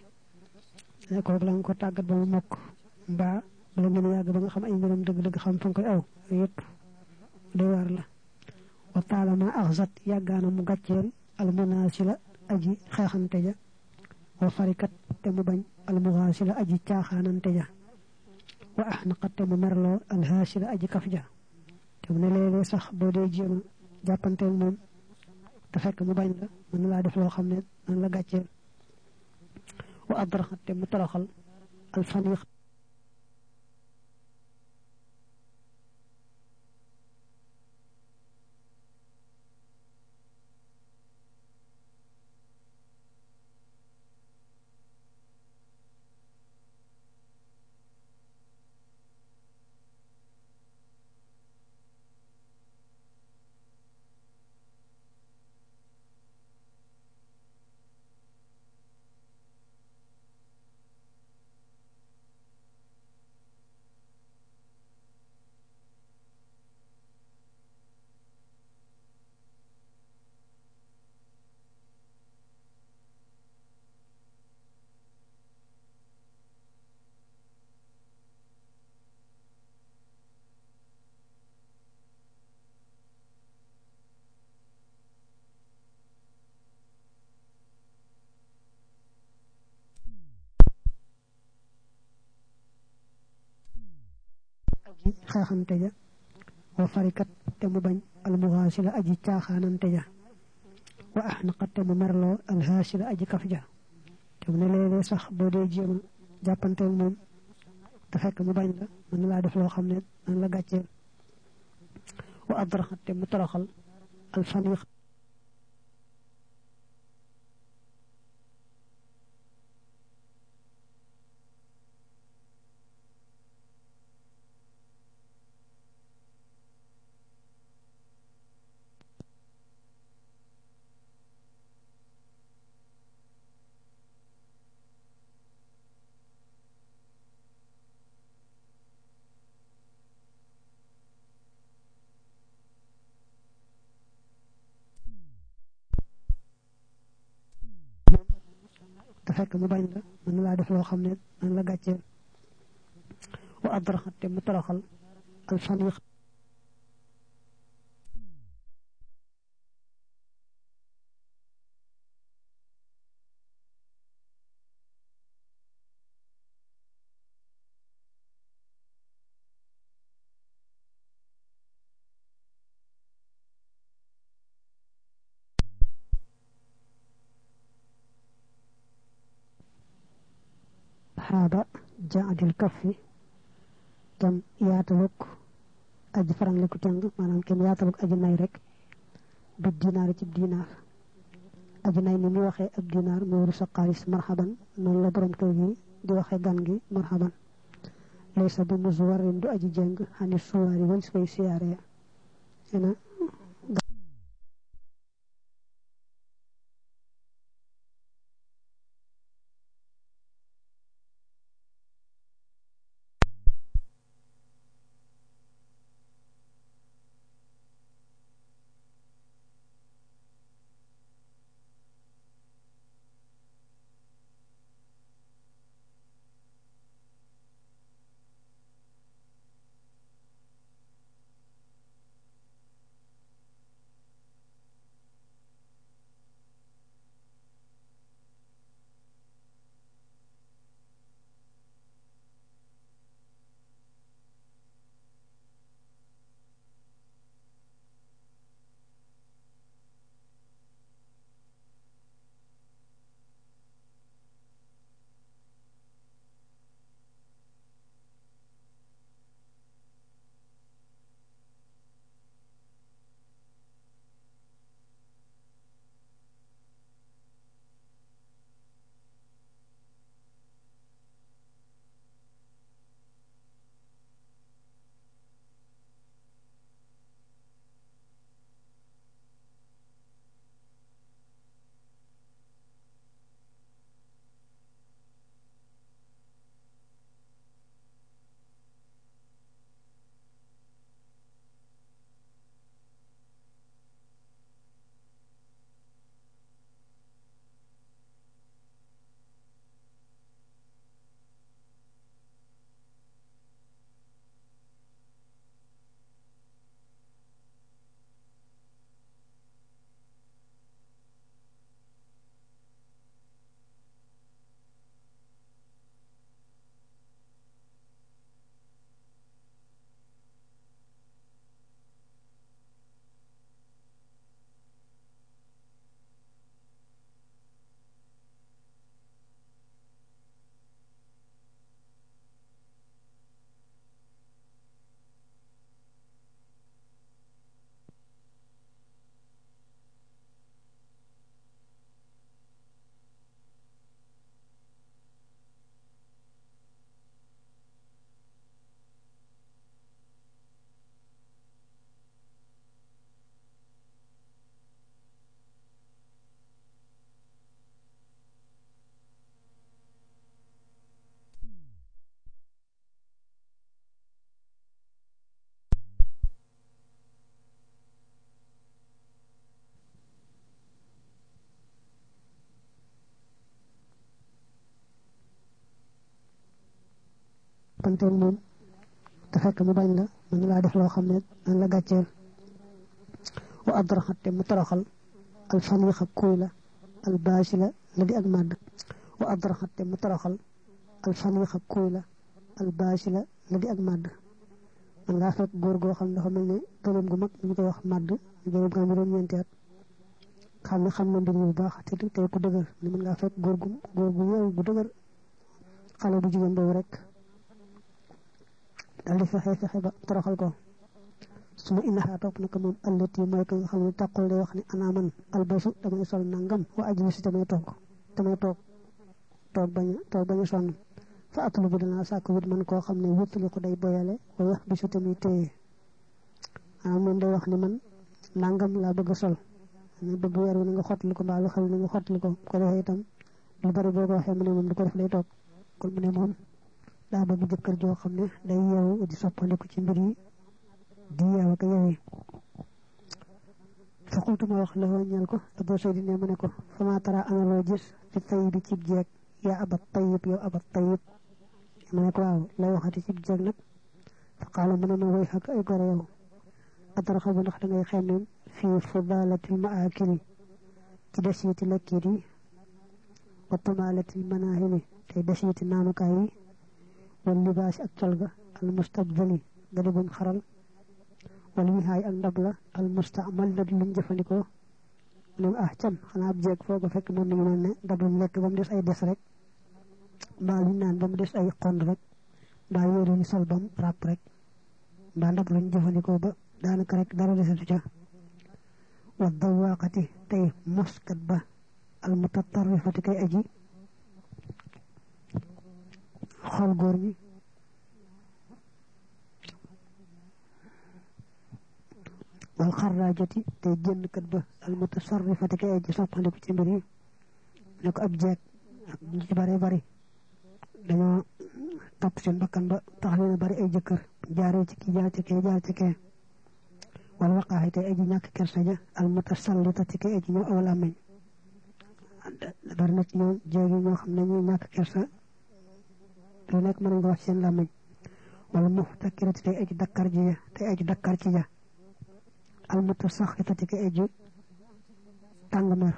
ne ko la nga ko tàggat ba mu mokk mbaa bala ngeen yàgg ba nga xam ay mbiram dëgg-dëgg xam fa nga koy aw yëpp doy waar la wa taalama axzat yàggaana mu gàcceel almunaasila aji xeexante ja wa farikat te mu bañ almuxaasila aji caaxaanante ja wa axnaqat te mu merloo alhaasila aji kaf ja te mu ne léeg-léeg sax boo dee jéem a jàppanteel moom te fekk mu bañ la mën na laa def loo xam ne nan la gàcceel wa adraxat te mu toroxal alfaniq xeexante ja wa farikat te mu bañ almuxaasila aji caaxaanante ja wa axnaqat te mu merloo alhaasila aji kaf ja te mu ne léeg-léeg sax boo dee jéem a jàppanteel moom te fekk mu bañ la mën na laa def loo xam ne nan la gàcceel wa adraxat te mu toroxal alfaniq te fekk mu bañ la mën na laa def loo xam ne nan la gàcceel wa adraxat te mu toroxal alfaniq xaaba jaadil kaffi tam yaataluk aji faranliku teng maanaam kenn yaataluk aji nay rek bi dinaar ci dinaar aji nay ni mi waxee ab dinaar mu wuru sa xaalis marhaban noonu la borom kër gi di waxee gan gi marhaban laysa bi muswarin du aji jeng xani suwaari wal koy siyaare ena pantel mom da fekk mu bañ la man la def lo xamne man la gatchel wa adrahat mu taraxal al fanixa kuyla al basila ladi ak mad wa adrahat mu taraxal al fanixa kuyla al basila ladi ak mad man nga fekk gor go xam dafa melni dolum gu mag ñu koy wax mad ñu koy gam ron ñenti at xam na xam na mbir yu baax te te ko deugal ni man nga fekk gor gu gor gu yew bu deugal xale bu jigéen boobu rek dal di fexe fexe ba toroxal ko suma innaha top nak mom allati moy ko nga xamni takul day wax ni ana man albasu damay sol nangam wa ajlis damay tok damay tok tok bañ tok bañ son fa atlubu dana sakku wit man ko xamne wutli ko day boyale wa wax bisu tamit tey ah mom day wax ni man nangam la bëgg sol ni bëgg wër ni nga xotli ko ba lu xel ni nga xotli ko ko defé itam lu bari boko waxe mu ne mom du ko def lay tok kon mu ne mom da bëgg jëkkër jo xamne day yew di soppandiku ci mbir yi di yew ak yew fa qultu ma wax la ñal ko abu sayyid ne mu ne ko fama tara ana lo gis ci tay bi ci jeek ya abat tayyib yow abat tayyib mu ne ko waaw lay waxati ci jeek nak fa qala mu ne ma way xak ay gore yow adraxa bu ndax da ngay xemem fi fudalatil maakili ci desiti lakiri wa tamalatil manahili tay desiti nanukaay yi wal libas ak tolga al mustabdali gadi buñ xaral wal wihay ak ndabla al mustamal dad luñ jëfandiko lu ah cam xana ab jeeg foko fekk mo ñu melne dabul lek bam dess ay dess rek ba lu naan bam dess ay xond rek ba yoro ni sol bam rap rek ba ndab luñ jëfandiko ba danaka rek dara dessatu ca wa dawaqati tay muskat ba al mutatarrifati kay aji xol góor ñi wal xarraajati tey jënd kat ba al mutasarrifati kay aji soppandiku ci mbir yi ne ko ab jeeg ak ñu ci bare bari dañoo topp seen bakkan ba tax leen bari ay jëkkër jaaree ci kii jaar ci kee jaar ci kee wal waqaaxi tey aji ñàkk kersa ja al mutasallitati kay aji ñoo aw làmmiñ bari na ci ñoom jéegi ñoo xam ne ñuy ñàkk kersa lu nekk mën nga wax seen làmmiñ wala muhtakirati tey aji dakkar ji ja tey aji dakkar ci ja al mutasaxitati kay aji tàng mer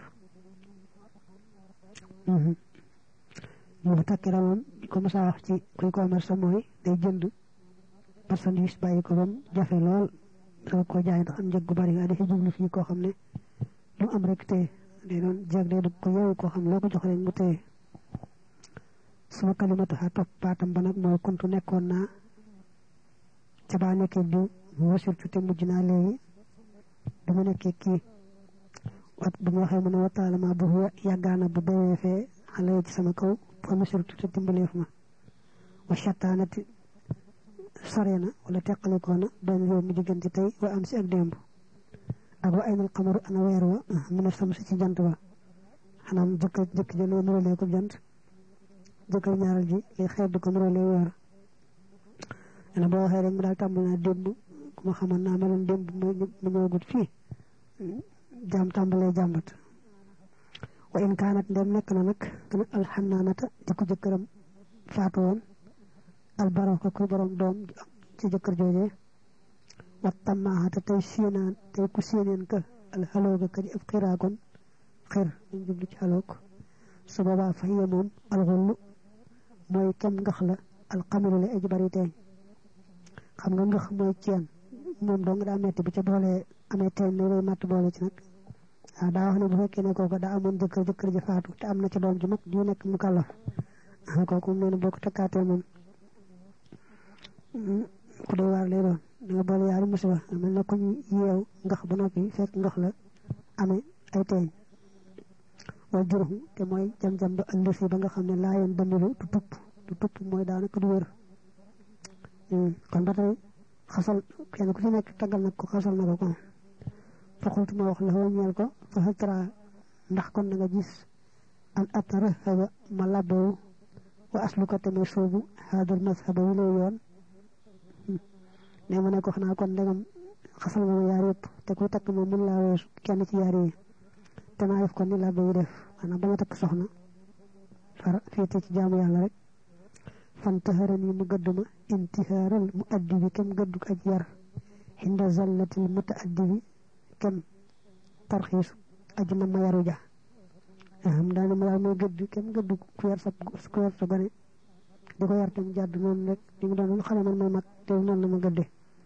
mu takkira moom ko mësa wax ci kuy commerce mooy day jënd marchandise bàyyi ko bam jafe lool doo ko jaay ndax am njëg gu bari nga di fi jublu fii koo xam ne lu am rek tey day doon jeeg day dugg ko yow koo xam loo ko jox rek mu téye suma kalimatu xa topp baatam ba nag mooy kuntu nekkoon naa ca baa nekkee diw wasirtu te mujj naa léegi dama nekkee kii wat bu ñu waxee mu ne wataalama bu yàggaana bu bewee fee xale ci sama kaw fa masirtu te dimbaleef ma wa shattaanati sore na wala teqalikoo na benn yow mi diggante tey wa am si ak démb ak wa aynal xamaru ana weer wa mu ne sam si ci jant ba xanaa jëkkër jëkk ja loo nurólee ko jant jëkkër ñaaral ji li xeet di ko nurólee weer ena boo waxee rek mu daal tàmbali naa démb ku ma xamoon naa meloon démb mu ñëwagut fii jaam tàmbalee jàmbat wa in kaanat ndem nekk na nag kana alxanaanata di ko jëkkëram faatu woon albaro ko ku borom doom ci jëkkër joojee wa tamaaxata tey séenaan tey ku séeneen ka alxalooga ka di ab xiraagon xir ñu jublu ci xaloog su boobaa fa hiya moom alxullu mooy kem ngax la alxamilu la aji bari teeñ xam nga ngax mooy ceen moom dong daa metti bu ca boole amee teeñ ne lay matt boole ci nag waaw daa wax ne bu fekkee ne kooku daa amoon jëkkër jëkkër ji faatu te am na ci doom ju mag ju nekk mu kàllaf kooku moom nee na boo ko takkaatee moom ku doy waar lay doon da nga boole yaari musiba mel na ko ñu yeew ngax ba noppi fekk ngax la amee ay teeñ wal jurxu te mooy jam-jam ba ëllësi ba nga xam ne laa yoon damilu du tupp du tupp mooy daanaka du wér kon ba tey xasal kenn ku ci nekk taggal nag ko xasal na ko ko fa xultu ma wax la xoo ñeel ko fa xatra ndax kon na nga gis an atara xaba ma labbewu wa aslu ko tamit soobu xaadal mazhaba wi lay yoon ne ma ne ko xanaa kon ndegam xasal nga ma yaar yëpp te kuy takk moom mun laa weesu kenn ci yaar yi te maa def kon ni labbe yi def maanaam ba ma takk soxna far féete ci jaamu yàlla rek fan taxaran yi mu gëdd ma intihaaral mu addi bi kem gëddu ko aj yar xinda zallatil muta addi bi kem tarxiisu aji na ma yaru ja xam daane ma daal mooy gëdd kem gëddu ku yar sa ku yar sa gone di ko yar tam jàdd noonu rek di mu doon xale man may mag te noonu la ma gëdde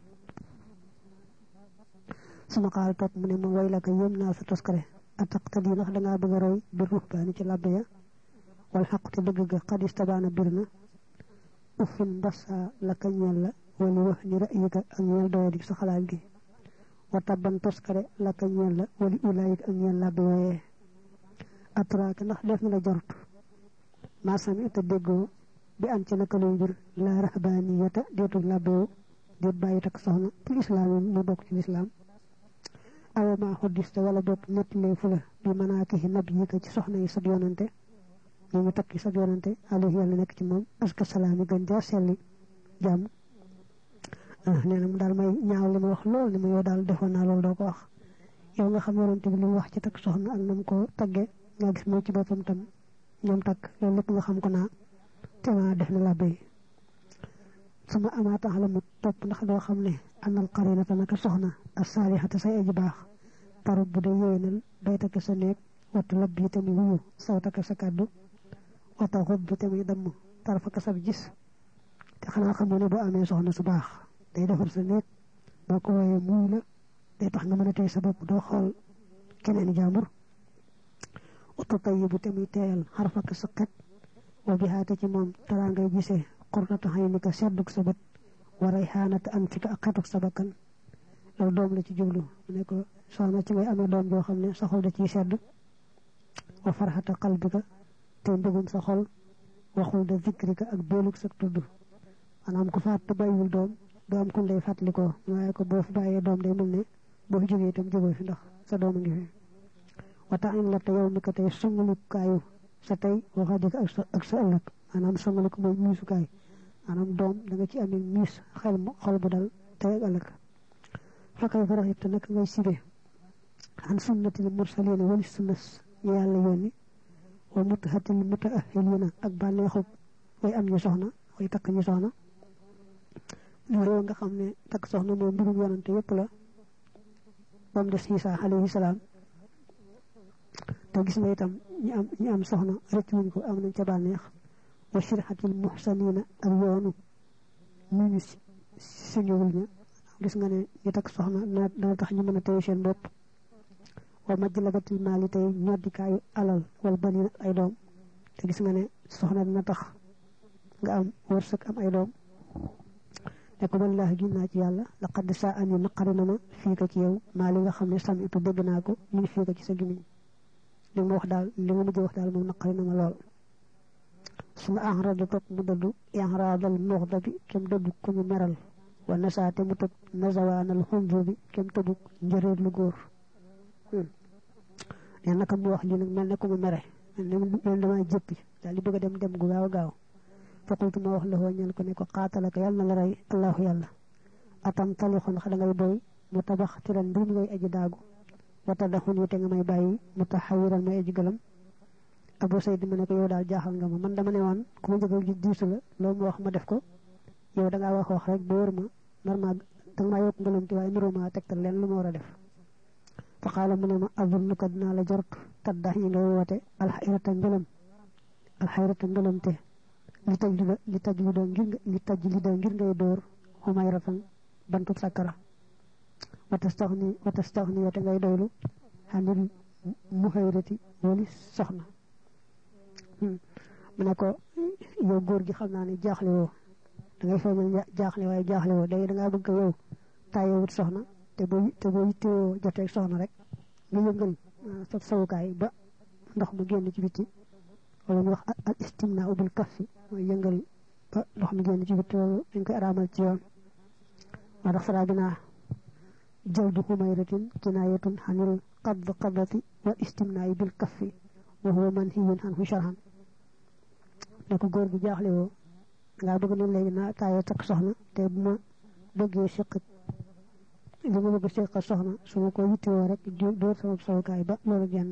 suma xaal topp mu ne ma way la ko yëm naa sa toskare ataqtadi ndax dangaa bëgg a roy bi ruhbaani ci labbe ya wal xaq te dëgg ga xadis tabaana bir na uffin mbasa la ka ñeel la wali wax ni ra'yika ak ñeel doye di sa xalaat gi wa tabban toskare la ka ñeel la wali ulaayik ak ñeel labbe yooyee atraaka ndax def na la jorut maa sami te déggoo bi am ci naka luy mbir la rahbaniyata deetu labbewu deet bàyyi takk soxna ci islaam yi mu bokk ci lislaam awa ma xuddiste wala bokk nettalee fu la bi manaakihi nabiyika ci soxna yi sab yonante ñu ngi takki sab yonante alayhi yàlla nekk ci moom aska salaam yi gën jaa selli jàmm nee na mu daal may ñaaw li ma wax lool ni ma yow daal defoon naa loolu doo ko wax yow nga xam yonante bi li mu wax ci takk soxna ak nam ko tagge nga gis moo ci boppam tam ñoom takk loolu lépp nga xam ko naa te ma def na labbe yi suma amaata xalamu topp ndax doo xam ne anal qarinata naka soxna as saalihata say aji baax tarub bu dee yéenal baytaka sa néeg wattu lab yi tamit wuyu sawtaka sa kàddu wata xob bu tamit damm tarfaka sab gis te xanaa xamoo ne boo amee soxna su baax day defar sa néeg boo ko wooyee muy la day tax nga mën a tey sa bopp doo xool keneen jàmbur wata tayyi bu tamit teeyal xarfaka sa xet wa bihaate ci moom taraa ngay gisee xurrata xay ni ka sedduk sa bët wa rayxaanata am fi ka ak xetuk sa bakkan loolu doom la ci jublu mu ne ko soxna ci ngay amee doom joo xam ne sa xol da ciy sedd wa farxata qalbika te mbëggum sa xol waxul da zikrika ak boolug sa tudd maanaam ku faat te bàyyiwul doom doo am kun lay fàttalikoo waaye ko boo fi bàyyee doom day mel ne boo fi jógee itam jógoo fi ndax sa doom a ngi fi wata in la te yow mi ko tey songalukaayu sa tey waxa dëgg ak sa ak sa ëllëg maanaam songaluko mooy miisukaay maanaam doom da nga ci amee miis xel mu xol bu dal tey ak ëllëg fakay faraxit te nag ngay sibe an sunnatil mursalina wali sunnas ñu yàlla yónni wa mutahatil mutaahilina ak bànneexub way am ñu soxna way takk ñu soxna loolu nga xam ne takk soxna moom mbirum yonante yépp la ba mu des Isa alayhi salaam te gis nga itam ñi am ñi am soxna rëcc wuñ ko am nañ ca bànneex wa shirhatil muhsanina ak yoonu ñu ñu suñuwul ña gis nga ne ñu takk soxna dana tax ñu mën a téye seen bopp wa majlabatil maali tey ñoddikaayu alal wal banina ay doom te gis nga ne soxna dina tax nga am wërsëg am ay doom ne ko wallaahi gin naa ci yàlla laqad saa ani naqari na ma fii ko ci yow maa li nga xam ne sam itu dégg naa ko min fii ko ci sa gimiñ li ma wax daal li ma mujj wax daal moom naqari na ma lool su ma enrada topp mu dëddu enradal muxda bi kem dëddu ku ñu meral wa nasaate mu tëb nazawaanal xundu bi kem tëbu njëréer lu góor ne naka mu wax lii nag mel ne ku mu mere mel dama jëppi daal di bëgg a dem dem gu gaaw gaaw faqultu ma wax la hoo ñel ko ne ko xaatalaka yàlla na la rey allahu yàlla atam talixoon xa da ngay boy mu tabax tiran mbir mi ngay aji daagu wata daxun yi te nga may bàyyi mu taxawiral may aji gëlam Abu Sayd ma ne ko yow daal jaaxal nga ma man dama ne woon ku ma njëkk gi diisu la loolu ma wax ma def ko yow da ngaa wax wax rek ba wër ma nar maa danga maa yokk ngëlam ti waaye niroo maa tegtal leen lu ma war a def fa xaala mu ne ma azunnuka dinaa la jort taddax yi ngay woote alxayrata ngëlam alxayrata ngëlam te li taj li li taj li doon ngir li taj li doon ngir ngay dóor xumayratan bantub sakkara watastaxni watastaxni te ngay doylu xanil muhayrati wali soxna mu ne ko yow góor gi xam naa ne jaaxle woo da ngay feeñal jaaxle waaye jaaxle woo day da ngaa bëgg yow taayewut soxna te boo te boo yittewoo joteeg soxna rek nga yëngal sa sawukaay ba ndox mu génn ci bitti wala ñu wax al istimna bil kaffi mooy yëngal ba ndox mi génn ci bitti loolu dañ koy araamal ci yoon waa dax fara binaa jaldu xumayratin kinaayatun xanil qabd qabdati wal istimna bil kaffi wa huwa manhiyun anhu sharhan ne ko góor gi jaaxle woo ngaa bëgg ne léegi naa taayee takk soxna te bu ma bëggee siq li ma bëgg siq soxna su ma ko yittewoo rek dóor sama sawukaay ba loolu genn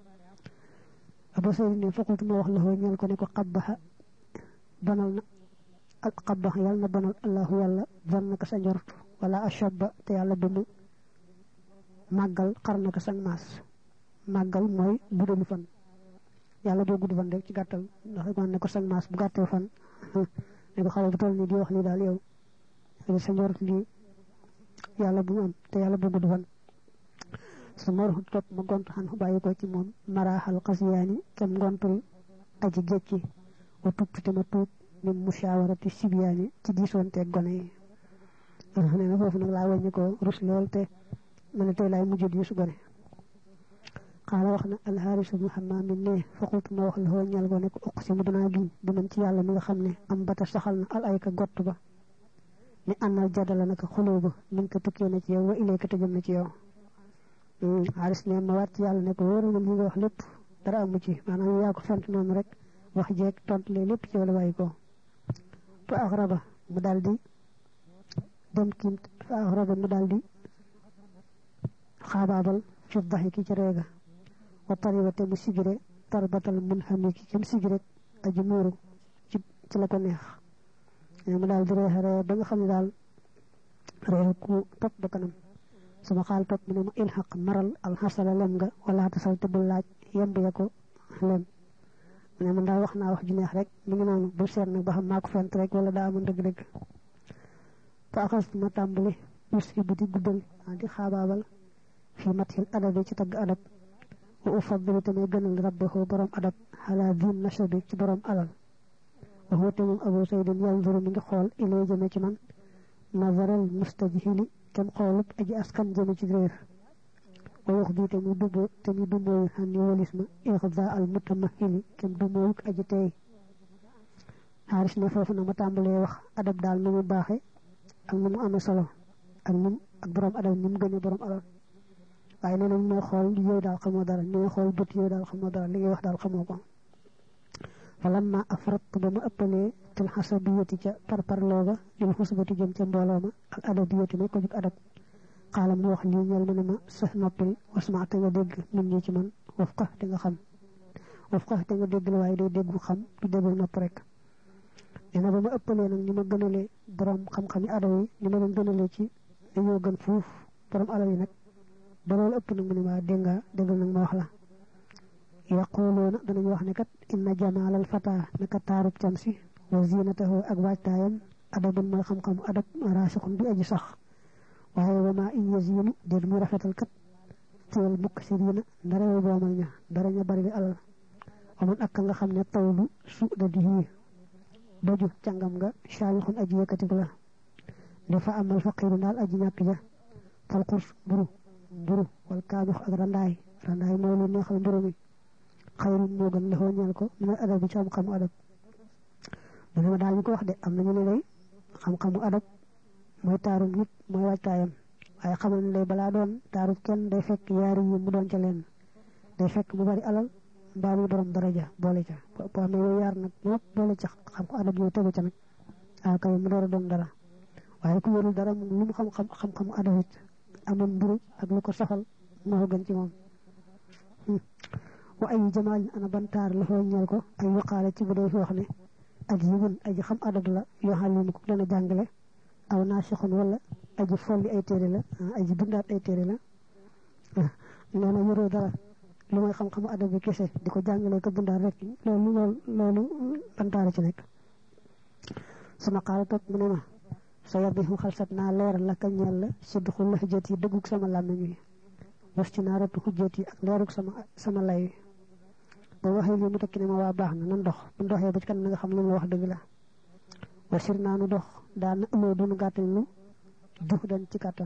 Abu Sayd ne faqultu ma wax la hoo ñeel ko ne ko xabbaxa banal na ak xabbaxa yàlla na banal allahu yàlla ban naka sa njort wala ashabba te yàlla bu mu màggal xar naka sa maas màggal mooy guddalu fan yàlla doo gudd fan rek ci gàttal ndax man ne ko sa maas bu gàttee fan ne ko xale bu toll nii di wax lii daal yow sa njort lii yàlla bu mu am te yàlla bu gudd fan su ma ruxut topp ma gont xan bàyyi ko ci moom maraaxal xasiyaani kem ngontul aji gécci wa tuub te ma tuub min mushawarati sibyaani ci diisoonteeg gone yi nee na foofu nag laa wàññi ko rus lool te ma ne tey laay mujj diisu gone xaala wax na alxaarisu bnu xamaamin ne faqultu ma wax la hoo ñal ko ne ko uqsimu danaa giñ bi man ci yàlla mi nga xam ne am bata saxal na al ayka gott ba ni ànnal jadala naka xuloo ba min ko tukkee na ci yow wa ilayka te jëm na ci yow xaalis ne ma waat ci yàlla ne ko wóor na li nga wax lépp dara amu ci maanaam yaa ko fent noonu rek wax jeeg tontu lee lépp ci wala bàyyi ko fa axraba mu daal di dem kiim fa axraba mu daal di xaabaabal fi daxiki ci reega wa taribate mu sigire tarbatal mun xamiki cam sigire aji muuru ci ci la ko neex mu daal di reexe ree ba nga xam ne daal reexe ku topp ba kanam sama xaal topp mu ne ma ilxaq maral alxasala lem nga wala tasal te bul laaj yemb ya ko lem mu ne man daal wax naa wax ju neex rek mi ngi noonu bu seet nag ba xam maa ko fent rek wala daa amoon dëgg-dëgg fa axas ma tàmbali us ibu di guddal di xaabaabal fii mathil adabi ci tagg adab wa ufaddilu tamay gënal rabbahu borom adab xalaa diin nashabi ci borom alal waxu te moom Abu Saydin yanzuru mi ngi xool ilay jëme ci man nazaral mustajhili kem xoolub aji askan jëme ci réer wa wax bi te mu dubbo te mu dumbooyu xam ni walisma ixda al mutamahili kem dumbooyu aji tey xaaris ne foofu na ma tàmbalee wax adab daal nu mu baaxe ak nu mu amee solo ak nu ak borom adab ni mu gënee borom alal waaye nee na mooy xool yow daal xamoo dara ni nga xool bët yow daal xamoo dara li ngay wax daal xamoo ko falamma afrat ba ma ëppalee til xasabiyati ca parparloo ga lil xusbati jëm ca mbooloo ma ak adabiyati may ko jug adab xaalam mu wax lii ñeel ma ne ma sax noppil wasma te nga dégg nit ñi ci man waf ka te nga xam waf ka te nga dégg la waaye day déggu xam du déggu nopp rek nee na ba ma ëppalee nag ni ma gënalee borom xam-xami adab yi ni ma leen gënalee ci dañoo gën fuuf borom alal yi nag ba loolu ëpp nag mu ne ma dégg nga déggal nag ma wax la yaquluuna danañu wax ne kat inna jamaalal fata naka taarub cam si wa zinatahu ak waajtaayam adabun mooy xam-xam adab raasixun bi aji sax waaye wa ma in yazinu déet muy rafetal kat teel mukk sirina ndarewu boomal ña dara ña bari alal amoon ak nga xam ne tawlu su da di hii doju càngam nga saamixun aji yëkkatiku la dafa amal faqiru daal aji ñàkk ja fal xurs mburu mburu wal kaamix ak randaay randaay mooy lu neexal mburu mi xayru moo gën la ñeel ko min adab bi ci xam-xamu adab mu ne ma daal ñu ko wax de am nañu ne lay xam-xamu adab mooy taaru nit mooy waajtaayam waaye xamal ne lay balaa doon taaru kenn day fekk yaari yi mu doon ca leen day fekk mu bari alal mbaa muy borom daraja boole ca po amee yooyu yaar nag ñëpp boole ca xam ko adab yow tegu ca nag ah kay mu door a doon dara waaye ku yorul dara moom lu mu xam-xam xam-xamu adab it amoon mburu ak lu ko soxal moo gën ci moom wa ay jamaal ana bantaar la foo ñeel ko ay waqaale ci bu dee fi wax ne aji yibun aji xam adab la yoo xam ne ko dana jàngale aw naasixun wala aji folli ay téere la aji bindaat ay téere la nee na yoroo dara lu may xam-xamu adab bi kese di ko jàngale ko bindaat rek loolu loolu loolu bantaar ci nekk sama xaala toog mu ne ma sa yaddi mu xalsat naa leeral la ka ñeel la sidduxul lahjat yi dëggug sama làmmiñ wi was ci naa ratu xujjat yi ak leerug sama sama lay wi ba waxee lii mu tekki ne ma waa baax na nan dox bu doxee ba ci kan na nga xam li mu wax dëgg la wasir naa nu dox daan na ëlloo dunu gàttañ lu jux dan ci kàttan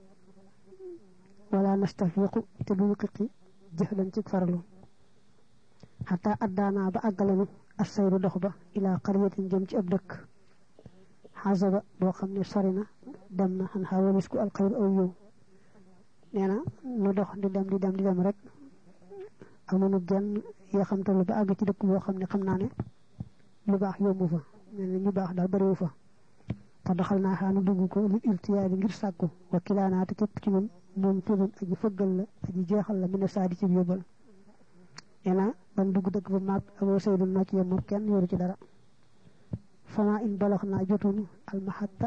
wala nastafiqu te duñu xiqi jëx dan ci farlu xataa addaanaa ba àggalenu assayru dox ba ilaa xariyatin jëm ci ab dëkk xasaba boo xam ne sori na dem na xan xawalis ku alxayru aw yow nee na nu dox di dem di dem di dem rek amoonu genn yoo xam te lu ba àgg ci dëkk boo xam ne xam naa ne lu baax yombu fa nee na ñu baax daal bariwu fa fa doxal naa xaanu dugg ko lu irtiyaa bi ngir sàkku wakilaanaa te képp ci ñun moom firun aji fëggal la aji jeexal la mu ne saadi ci yóbbal nee na ban dugg dëkk ba maag aboo saydu noo ci yem moom kenn yoru ci dara fama in balox naa jotunu almahatta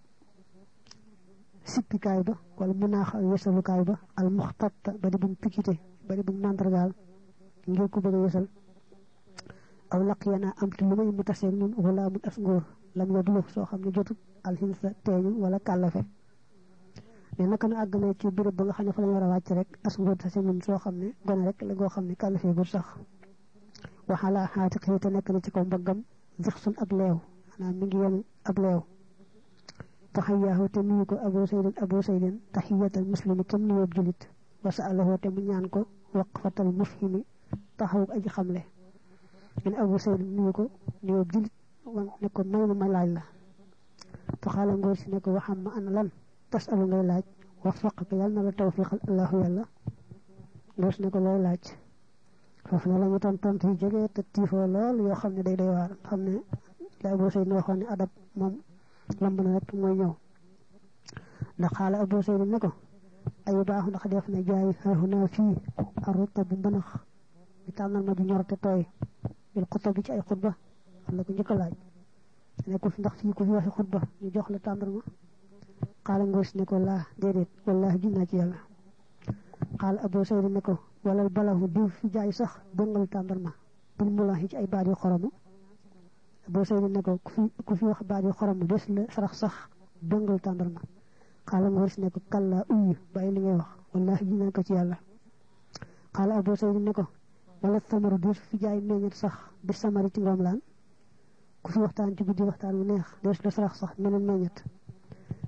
sippikaay ba wala munaax yesalukaay ba almuxtatta ba di buñ pikité ba di buñ mandargaal ngir ku bëgg a yesal aw laqiyana am te lu may mu tasee ñun wala mun as ngóor lam yodlu soo xam ne jotut alxinsa teeñu wala kàllafe ne naka na àgg na ci béréb ba nga xam ne fa lañ war a wàcc rek as ngóor tasee ñun soo xam ne gone rek la goo xam ne kàllafe gur sax waxala xaati xëy te nekk na ci kaw mbaggam jix sun ab leew xanaa mi ngi yenu ab leew taxayaahu te nuyu ko aboo saydin aboo saydin taxiyatal muslimi kem nuyoob julit wasa alahoo te mu ñaan ko waqfatal mufhimi taxaw aji xamle ngeen aboo saydin nuyu ko nuyoob julit wan ne ko may ma laaj la faxaala ngóor si ne ko waxam ma ana lan tas alu ngay laaj wafaq ko yàlla na la tawfiqal allahu yàlla ngóor si ne ko looy laaj foofu ne la ñu ton tont yi jege te tiifoo lool yoo xam ne day day waar xam ne la aboo saydin waxoon ne adab moom lamb na rek mooy ñëw ndax xaala aboo saydin ne ko ay baax ndax def na jaay xarxunaa fii arruta bu mbanax bi tànnal ma ju ñor te tooy bil xutba bi ci ay xutba xam la ko njëkk a laaj ne ko fi ndax fii ku fi waxi xutba ñu jox la tàndarma xaala ngóor si ne ko laa déedéet wallahi gis naa ci yàlla xaala aboo saydin ne ko walal balahu diw fi jaay sax bëngal tàndarma bil mulahi ci ay baat yu xoromu aboo saydin ne ko ku fi ku fi wax baat yu xoromu des la sarax sax bëngal tàndarma xaala ngóor si ne ko kalla uyu bàyyi li ngay wax wallahi gis naa ko ci yàlla xaala aboo saydin ne ko wala samaru des fi jaay meññet sax bi samari ci ngoom laan ku fi waxtaan ci guddi waxtaan wu neex des la sarax sax meneen meññet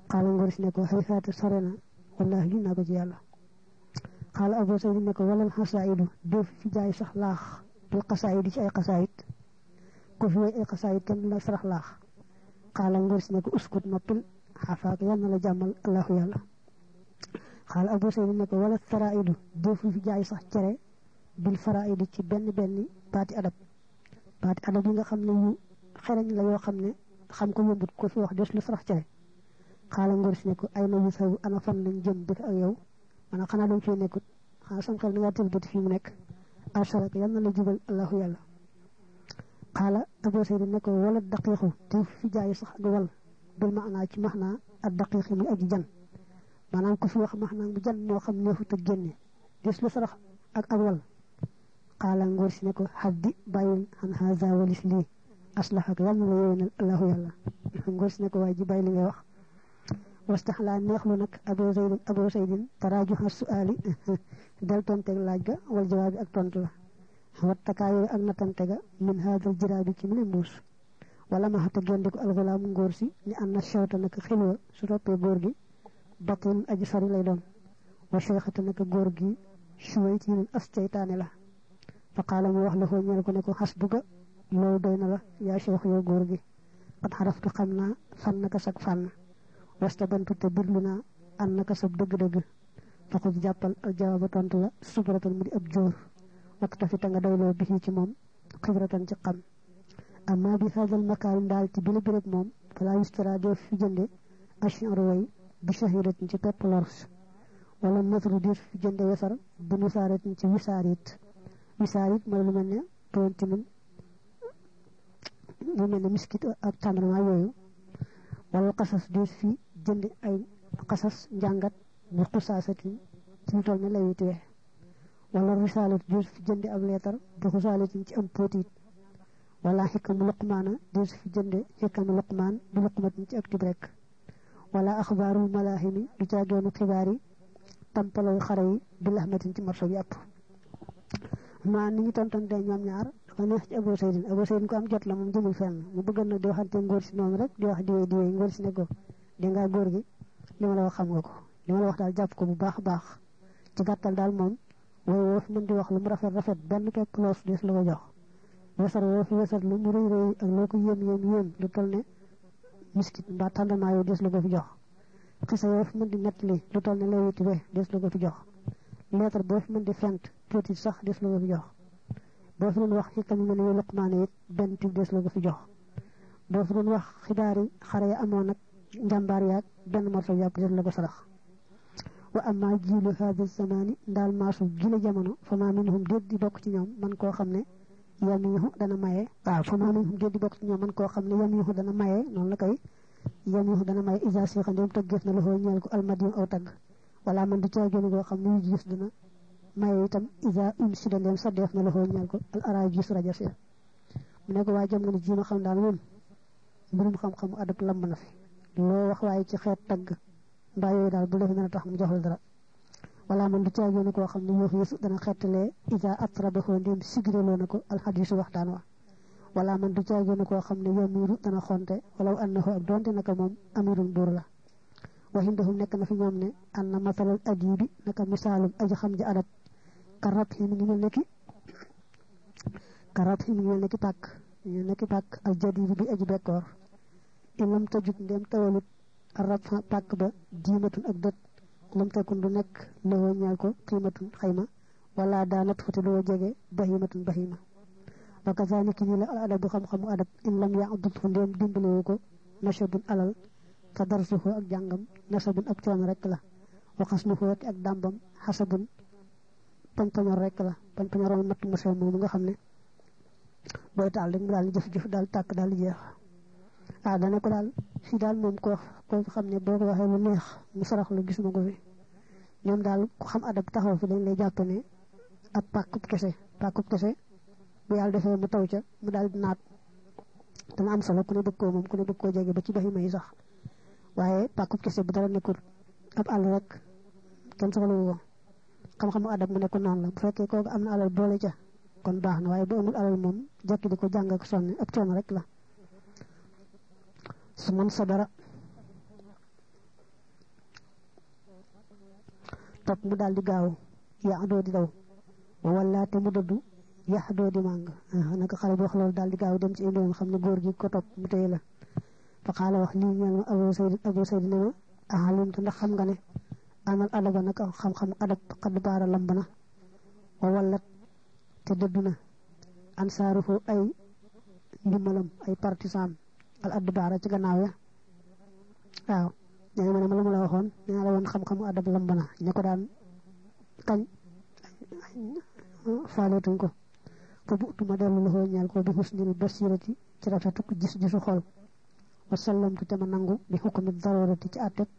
xaala ngor si ne ko xëy xaata sore na wallahi giñ naa ko ci yàlla xaala Abu Sayd ne ko walal xasaayidu def fi jaay sax laax bil xasaayid ci ay xasaayid ko fi ay xasaayid kenn la sarax laax xaala ngor si ne ko uskut noppil xafaak yal na la jàmmal allahu yàlla xaala Abu Sayd ne ko wala faraidu def fi jaay sax cere bil faraidu ci benn benn baati adab baati adab yi nga xam ne yu xereñ la yoo xam ne xam ko yombut ko fi wax des lu sarax cere xaala ngor si ne ko ay na yu saw ana fan lañ jëm dëkk ak yow mana xanaa doon fii nekkut xanaa sam xel ni nga tëlbati fii mu nekk arsarak yal na la jubal allahu yàlla xaala Abu Sayd ne ko wala daqiixu te fi jaay sax ak wal bil maanaa ci maxnaa ak daqiixi muy aji jan maanaam ko fi wax maxnaa mu jan moo xam neexut ak génne des lu sarax ak ak wal xaala ngor si ne ko xaddi bàyyil xan haza walis lii aslaxak yal na la yéwénal allahu yàlla ngor si ne ko waaye ji bàyyi li ngay wax wastaxlaa neexlu nag Abu Saydin Abu Saydin taraajuxa suaali del tonteeg laaj ga wal jawaabi ak tontu la wattakaayo ak natante ga min haadal jiraabi ci mu ne mbuus wala ma xata génde ko alxulaamu ngóor si ni am na chewta naka xilwa su toppee góor gi batin aji sori lay doon wa cheikhata naka góor gi chuwayt yi as ceytaane la fa qaala mu wax la foo ñeel ko ne ko xas buga loolu doy na la yaa cheikh yow góor gi xat xaraftu xam naa fan naka sag fànn wasta bantu te birlu naa an naka sab dëgg-dëgg faqut jàppal al jawaaba tontu la subratan mu di ab jóor wakta fi ta nga doyloo bi ci moom xibratan ci xam amma bi haadal makaarin daal ci bile béréb moom fala yustara def fi jënde ash'ar way bi shahiratin ci pepp lors wala nasru def fi jënde wesar bi wisaaratin ci wisaarit wisaarit mooy lu mel ne tonti mun lu mel ne miskit ak tàndarma yooyu wala xasas def fi jënde ay xasas njàngat bi xusaasatin ci lu toll ne lawitee wala risaalat def fi jënde ab leetar bi xusaalatin ci am póotiit wala xikamu luqmaana def fi jënde xikamu luqmaan bi luqmatin ci ak tib rek wala axbaarul malaahimi du caageenu xibaar yi tampalaw xare yi bi laxmatin ci morso bi àpp maa ni ñu tontonte ñoom ñaar dafa neex ci Abu Saydin Abu Saydin ko am jot la moom jëmul fenn mu bëgg nag di waxante ngóor si noonu rek di wax diwee diwee ngóor si ne ko di nga góor gi li ma la wax xam nga ko li ma la wax daal jàpp ko bu baax a baax ci gàttal daal moom wooy woo fi mën di wax lu mu rafet rafet benn pepp loos des la ko jox wesar woo fi wesar lu mu rëy rëy ak loo ko yéem yéem yéem lu toll ne miskit mbaa tàndamaa yow des la ko fi jox xisa yoo fi mën di nettali lu toll ne lay wuti be des la ko fi jox lettre boo fi mën di fent tuuti sax des la ko fi jox boo fi doon wax xikam yi mel ne Luqmaan it benn tib des la ko fi jox boo fi doon wax xibaar yi xare ya amoon nag njàmbaar yaag benn morso yàpp des la ko sarax wa amma jiilu haada zamaani ndaal maasu gila jamono fa maa minhum déet di bokk ci ñoom man koo xam ne yamihu dana maye waaw fa maa minhum déet di bokk ci ñoom man koo xam ne yamihu dana maye noonu la koy yamihu dana maye isa sixa ndéem tëggeef na loxoo ñeel ko almadium aw tagg wala man du caa génn koo xam ne yu gis dana maye itam isa um sida ndéem sa def na loxoo ñeel ko al ara gis rajo si mu ne ko waa jamono ji ma xam daal moom mbirum xam-xamu adab lamb na fi loo wax waaye ci xeet tagg mbaa yooyu daal bu def na tax mu joxul dara wala man du caa génn koo xam ne yoo fi yësu dana xettalee isa atrabaxoo ndéem sigireloo na ko alxadisu waxtaan wa wala man du caa génn koo xam ne yamiru dana xonte walaw annahu ak donte naka moom amirul buur la waxindahum nekk na fi ñoom ne an na masalal adibi naka misaalum aji xam ji adab karat yi mi ngi mel nekki karat yi mi ngi mel nekki pàkk ñu nekki pàkk al jadibi bi aji bekkoor ilam tajut ndem tawalut arab pàkk ba diimatun ak dët lam takun du nekk loo ñaal ko qiimatun xayma wala daanat futi loo jege bahimatun bahima wa kazalika ni la al adabu xam-xamu adab in lam yaadut fu ndéem dimbalewu ko nasabun alal fa darsuhu ak jàngam nasabun ab coono rek la wa xasnuhu ak dàmbam xasabun pañ-pañor rek la pañ-pañor matt mu sew moom nga xam ne booy taal rek mu daal jëf-jëf daal tàkk daal jeex ah dana ko daal fii daal moom ko ko xam ne boo ko waxee lu neex mu sarax la gisuma ko fi ñoom daal ku xam adab taxaw fi dañ lay jàpp ne ab pàkkub kese pàkkub kese bu yàlla defee mu taw ca mu daal di naat dana am solo ku ne bëgg koo moom ku ne bëgg koo jege ba ci bahima yi sax waaye pàkkub kese bu dara nekkul ab àll rek kenn soxlawu ko xam-xamu adab mu nekk noonu la bu fekkee kooku am na alal boole ca kon baax na waaye bu amul alal moom jekki di ko jàng ak sonne ab coono rek la su man sa dara top mu daldi gaaw yaadoo di daw wa wallaate mu dëddu yaxdoo di màng naka xale bi wax loolu daldi gaaw dem ci indiwoon xam ne góor gi ko topp mu téye la fa xaala wax lii ñeel ma abu sayd abu sayd ne ma ahalim te ndax xam nga ne amal adaba naka xam-xam adab xadd baara lamb na wa wallat te dëddu na ansaaruhu ay ndimbalam ay partisan al add baara ci gannaaw ya waaw nee ma ne ma la ma la waxoon nee la woon xam-xamu adab lamb na ña ko daan kañ faaleetuñ ko fa buutuma dellu la ñeel ko bi husnil basirati ci rafetu gis gisu xol wa sallamtu te ma nangu bi hukmi darurati ci àtteb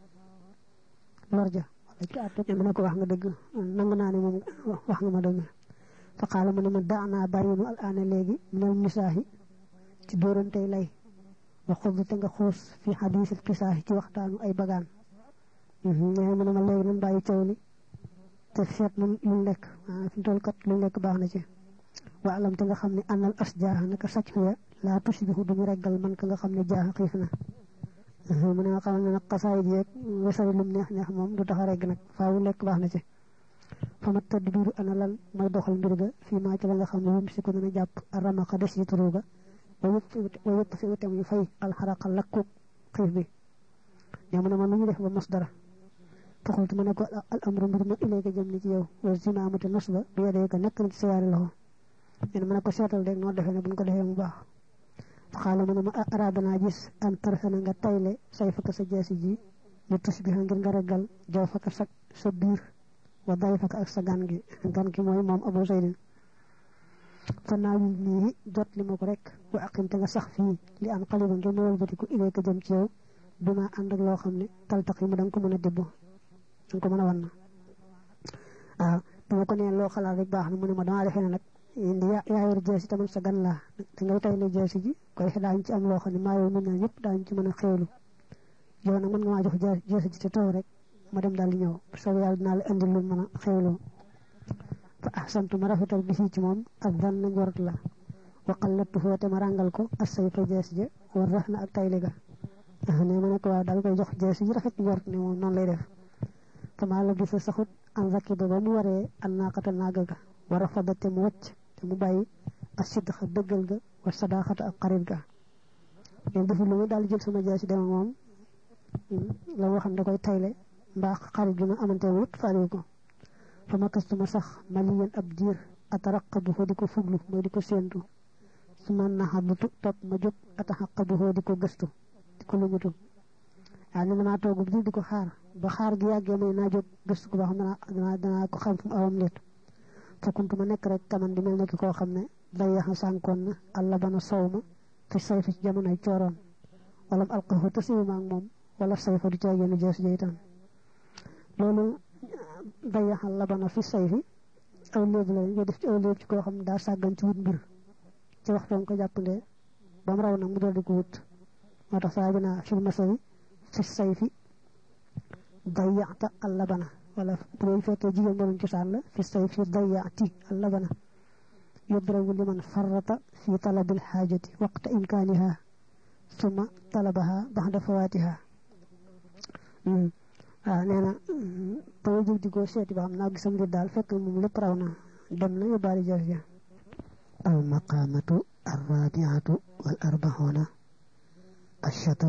lorja wala ci àtteb ne ko wax nga dëgg nangu naa ne moom wax nga ma dëgg fa xaala ma ne ma daana bàyyinu al aana léegi minal misaahi ci dóorantey lay wa xuddu te nga xuus fi xadiisil xisaahi ci waxtaanu ay bagaan nee ma ne ma léegi nan bàyyi coow li te seet lu lu lekk ah fi toll kat lu lekk baax na ci wa alam te nga xam ne anal asjaa naka sàcc ya laa tusbihu duñu reggal man ka nga xam ne jaa xiif na mu ne nga xamal ne nag xasaayid yeeg wesari lum neex neex moom du tax a regg nag faawu lekk baax na ci fa ma tëdd biiru ana lan mooy doxal mbir ga fii maa ci la nga xam ne yum si ko dana jàpp aramaxa des yi turuga wa yëpp fi itam yu fay alxaraqa lakku xiif bi ne mu ne ma lu ñu def ba mos dara taxultu ma ne ko al amru mbir ma ilayka jëm ni ci yow wa zimaamati nos ba bi yadayka nekk na ci sa yaari loxo nee ma ne ko seetal rek noo defee ne buñ ko defee mu baax xaala mu ne ma aradanaa gis an tarsana nga tayle say fakka sa jeesi ji li tusbiha ngir nga reggal jaw fakka sa sa biir wa day fakka ak sa gan gi gan gi mooy moom abu saydin fa naa wi nii jot li ma ko rek wa aqimte nga sax fii li an xaliba ngir ma wëlbatiku ilayka jëm ci yow bi ma ànd ak loo xam ne taltaqi mu da nga ko mën a débbu danga ko mën a wan na waaw dama ko neen loo xalaat rek baax na mu ne ma damaa defee ne nag yaa yor jeesi tamit sa gan laa dangay tay ne jeesi ji koy xe daañu ci am loo xam ne maa yow mën naa ñëpp daañu ci mën a xéewlu yow nag mën nga maa jox jeesi ji te taw rek ma dem daal di ñëw soobu yàlla dinaa la indil lu mën a xéewloo fa ahsantu ma rafetal bi fii ci moom ak dan na njort la waqallattu foote ma ràngal ko assay fa jeesi ja war rax na ak tayle ga ne ma ne ko waaw daal koy jox jeesi ji rafet njort ne moom noonu lay def fama la gisa saxut an rakiba ba mu waree an naaqata naaga ga war a fadate mu wacc te mu bàyyi a sidxa dëggal ga wa sadaaxata ak xarit ga leen defu lu mu daal jël sama jaasi dem moom la moo xam da koy tayle mbaa xarit gi ma amante wut faaliwu ko fa ma kastuma sax maliyan ab diir ataraqabu foo di ko fuglu mooy di ko séentu su ma naxabutu topp ma jóg ataxaqabu foo di ko gëstu di ko lumutu waaw ne damaa toogub diir di ko xaar ba xaar gi yàggee may naa jóg gëstu ko ba xam danaa danaa ko xam fu mu awam léet fakkuntu ma nekk rek kaman di mel nekk koo xam ne dayaxa sànkoon na àlla bana sow ma fi sayfa ci jamonoy cooroon wala mu alqafa te siwuma ak moom wala sayfa du caagéenu jees ja itam loolu dayaxa labana fi sayfi aw léeb la nga def ci aw léeb ci koo xam ne daa sàggan ci wut mbir ci waxtoon ko jàppandee ba mu raw nag mu doon di ko wut moo tax saa binaa fil masari fi sayfi dayaxta al labana wala bu doon fekkee jigéen ba doon cosaan la fi sayfi dayaxti al labana yudrabu liman farrata fi talabil xaajati waqta imkaaniha summa talabaha baxda fawaatiha waaw nee na ba ma jóg di ko seeti ba xam naa gisam di daal fekk moom lépp raw na dem na yóbbaale jëf ja al maqaamatu arrabiatu wal arbaxoona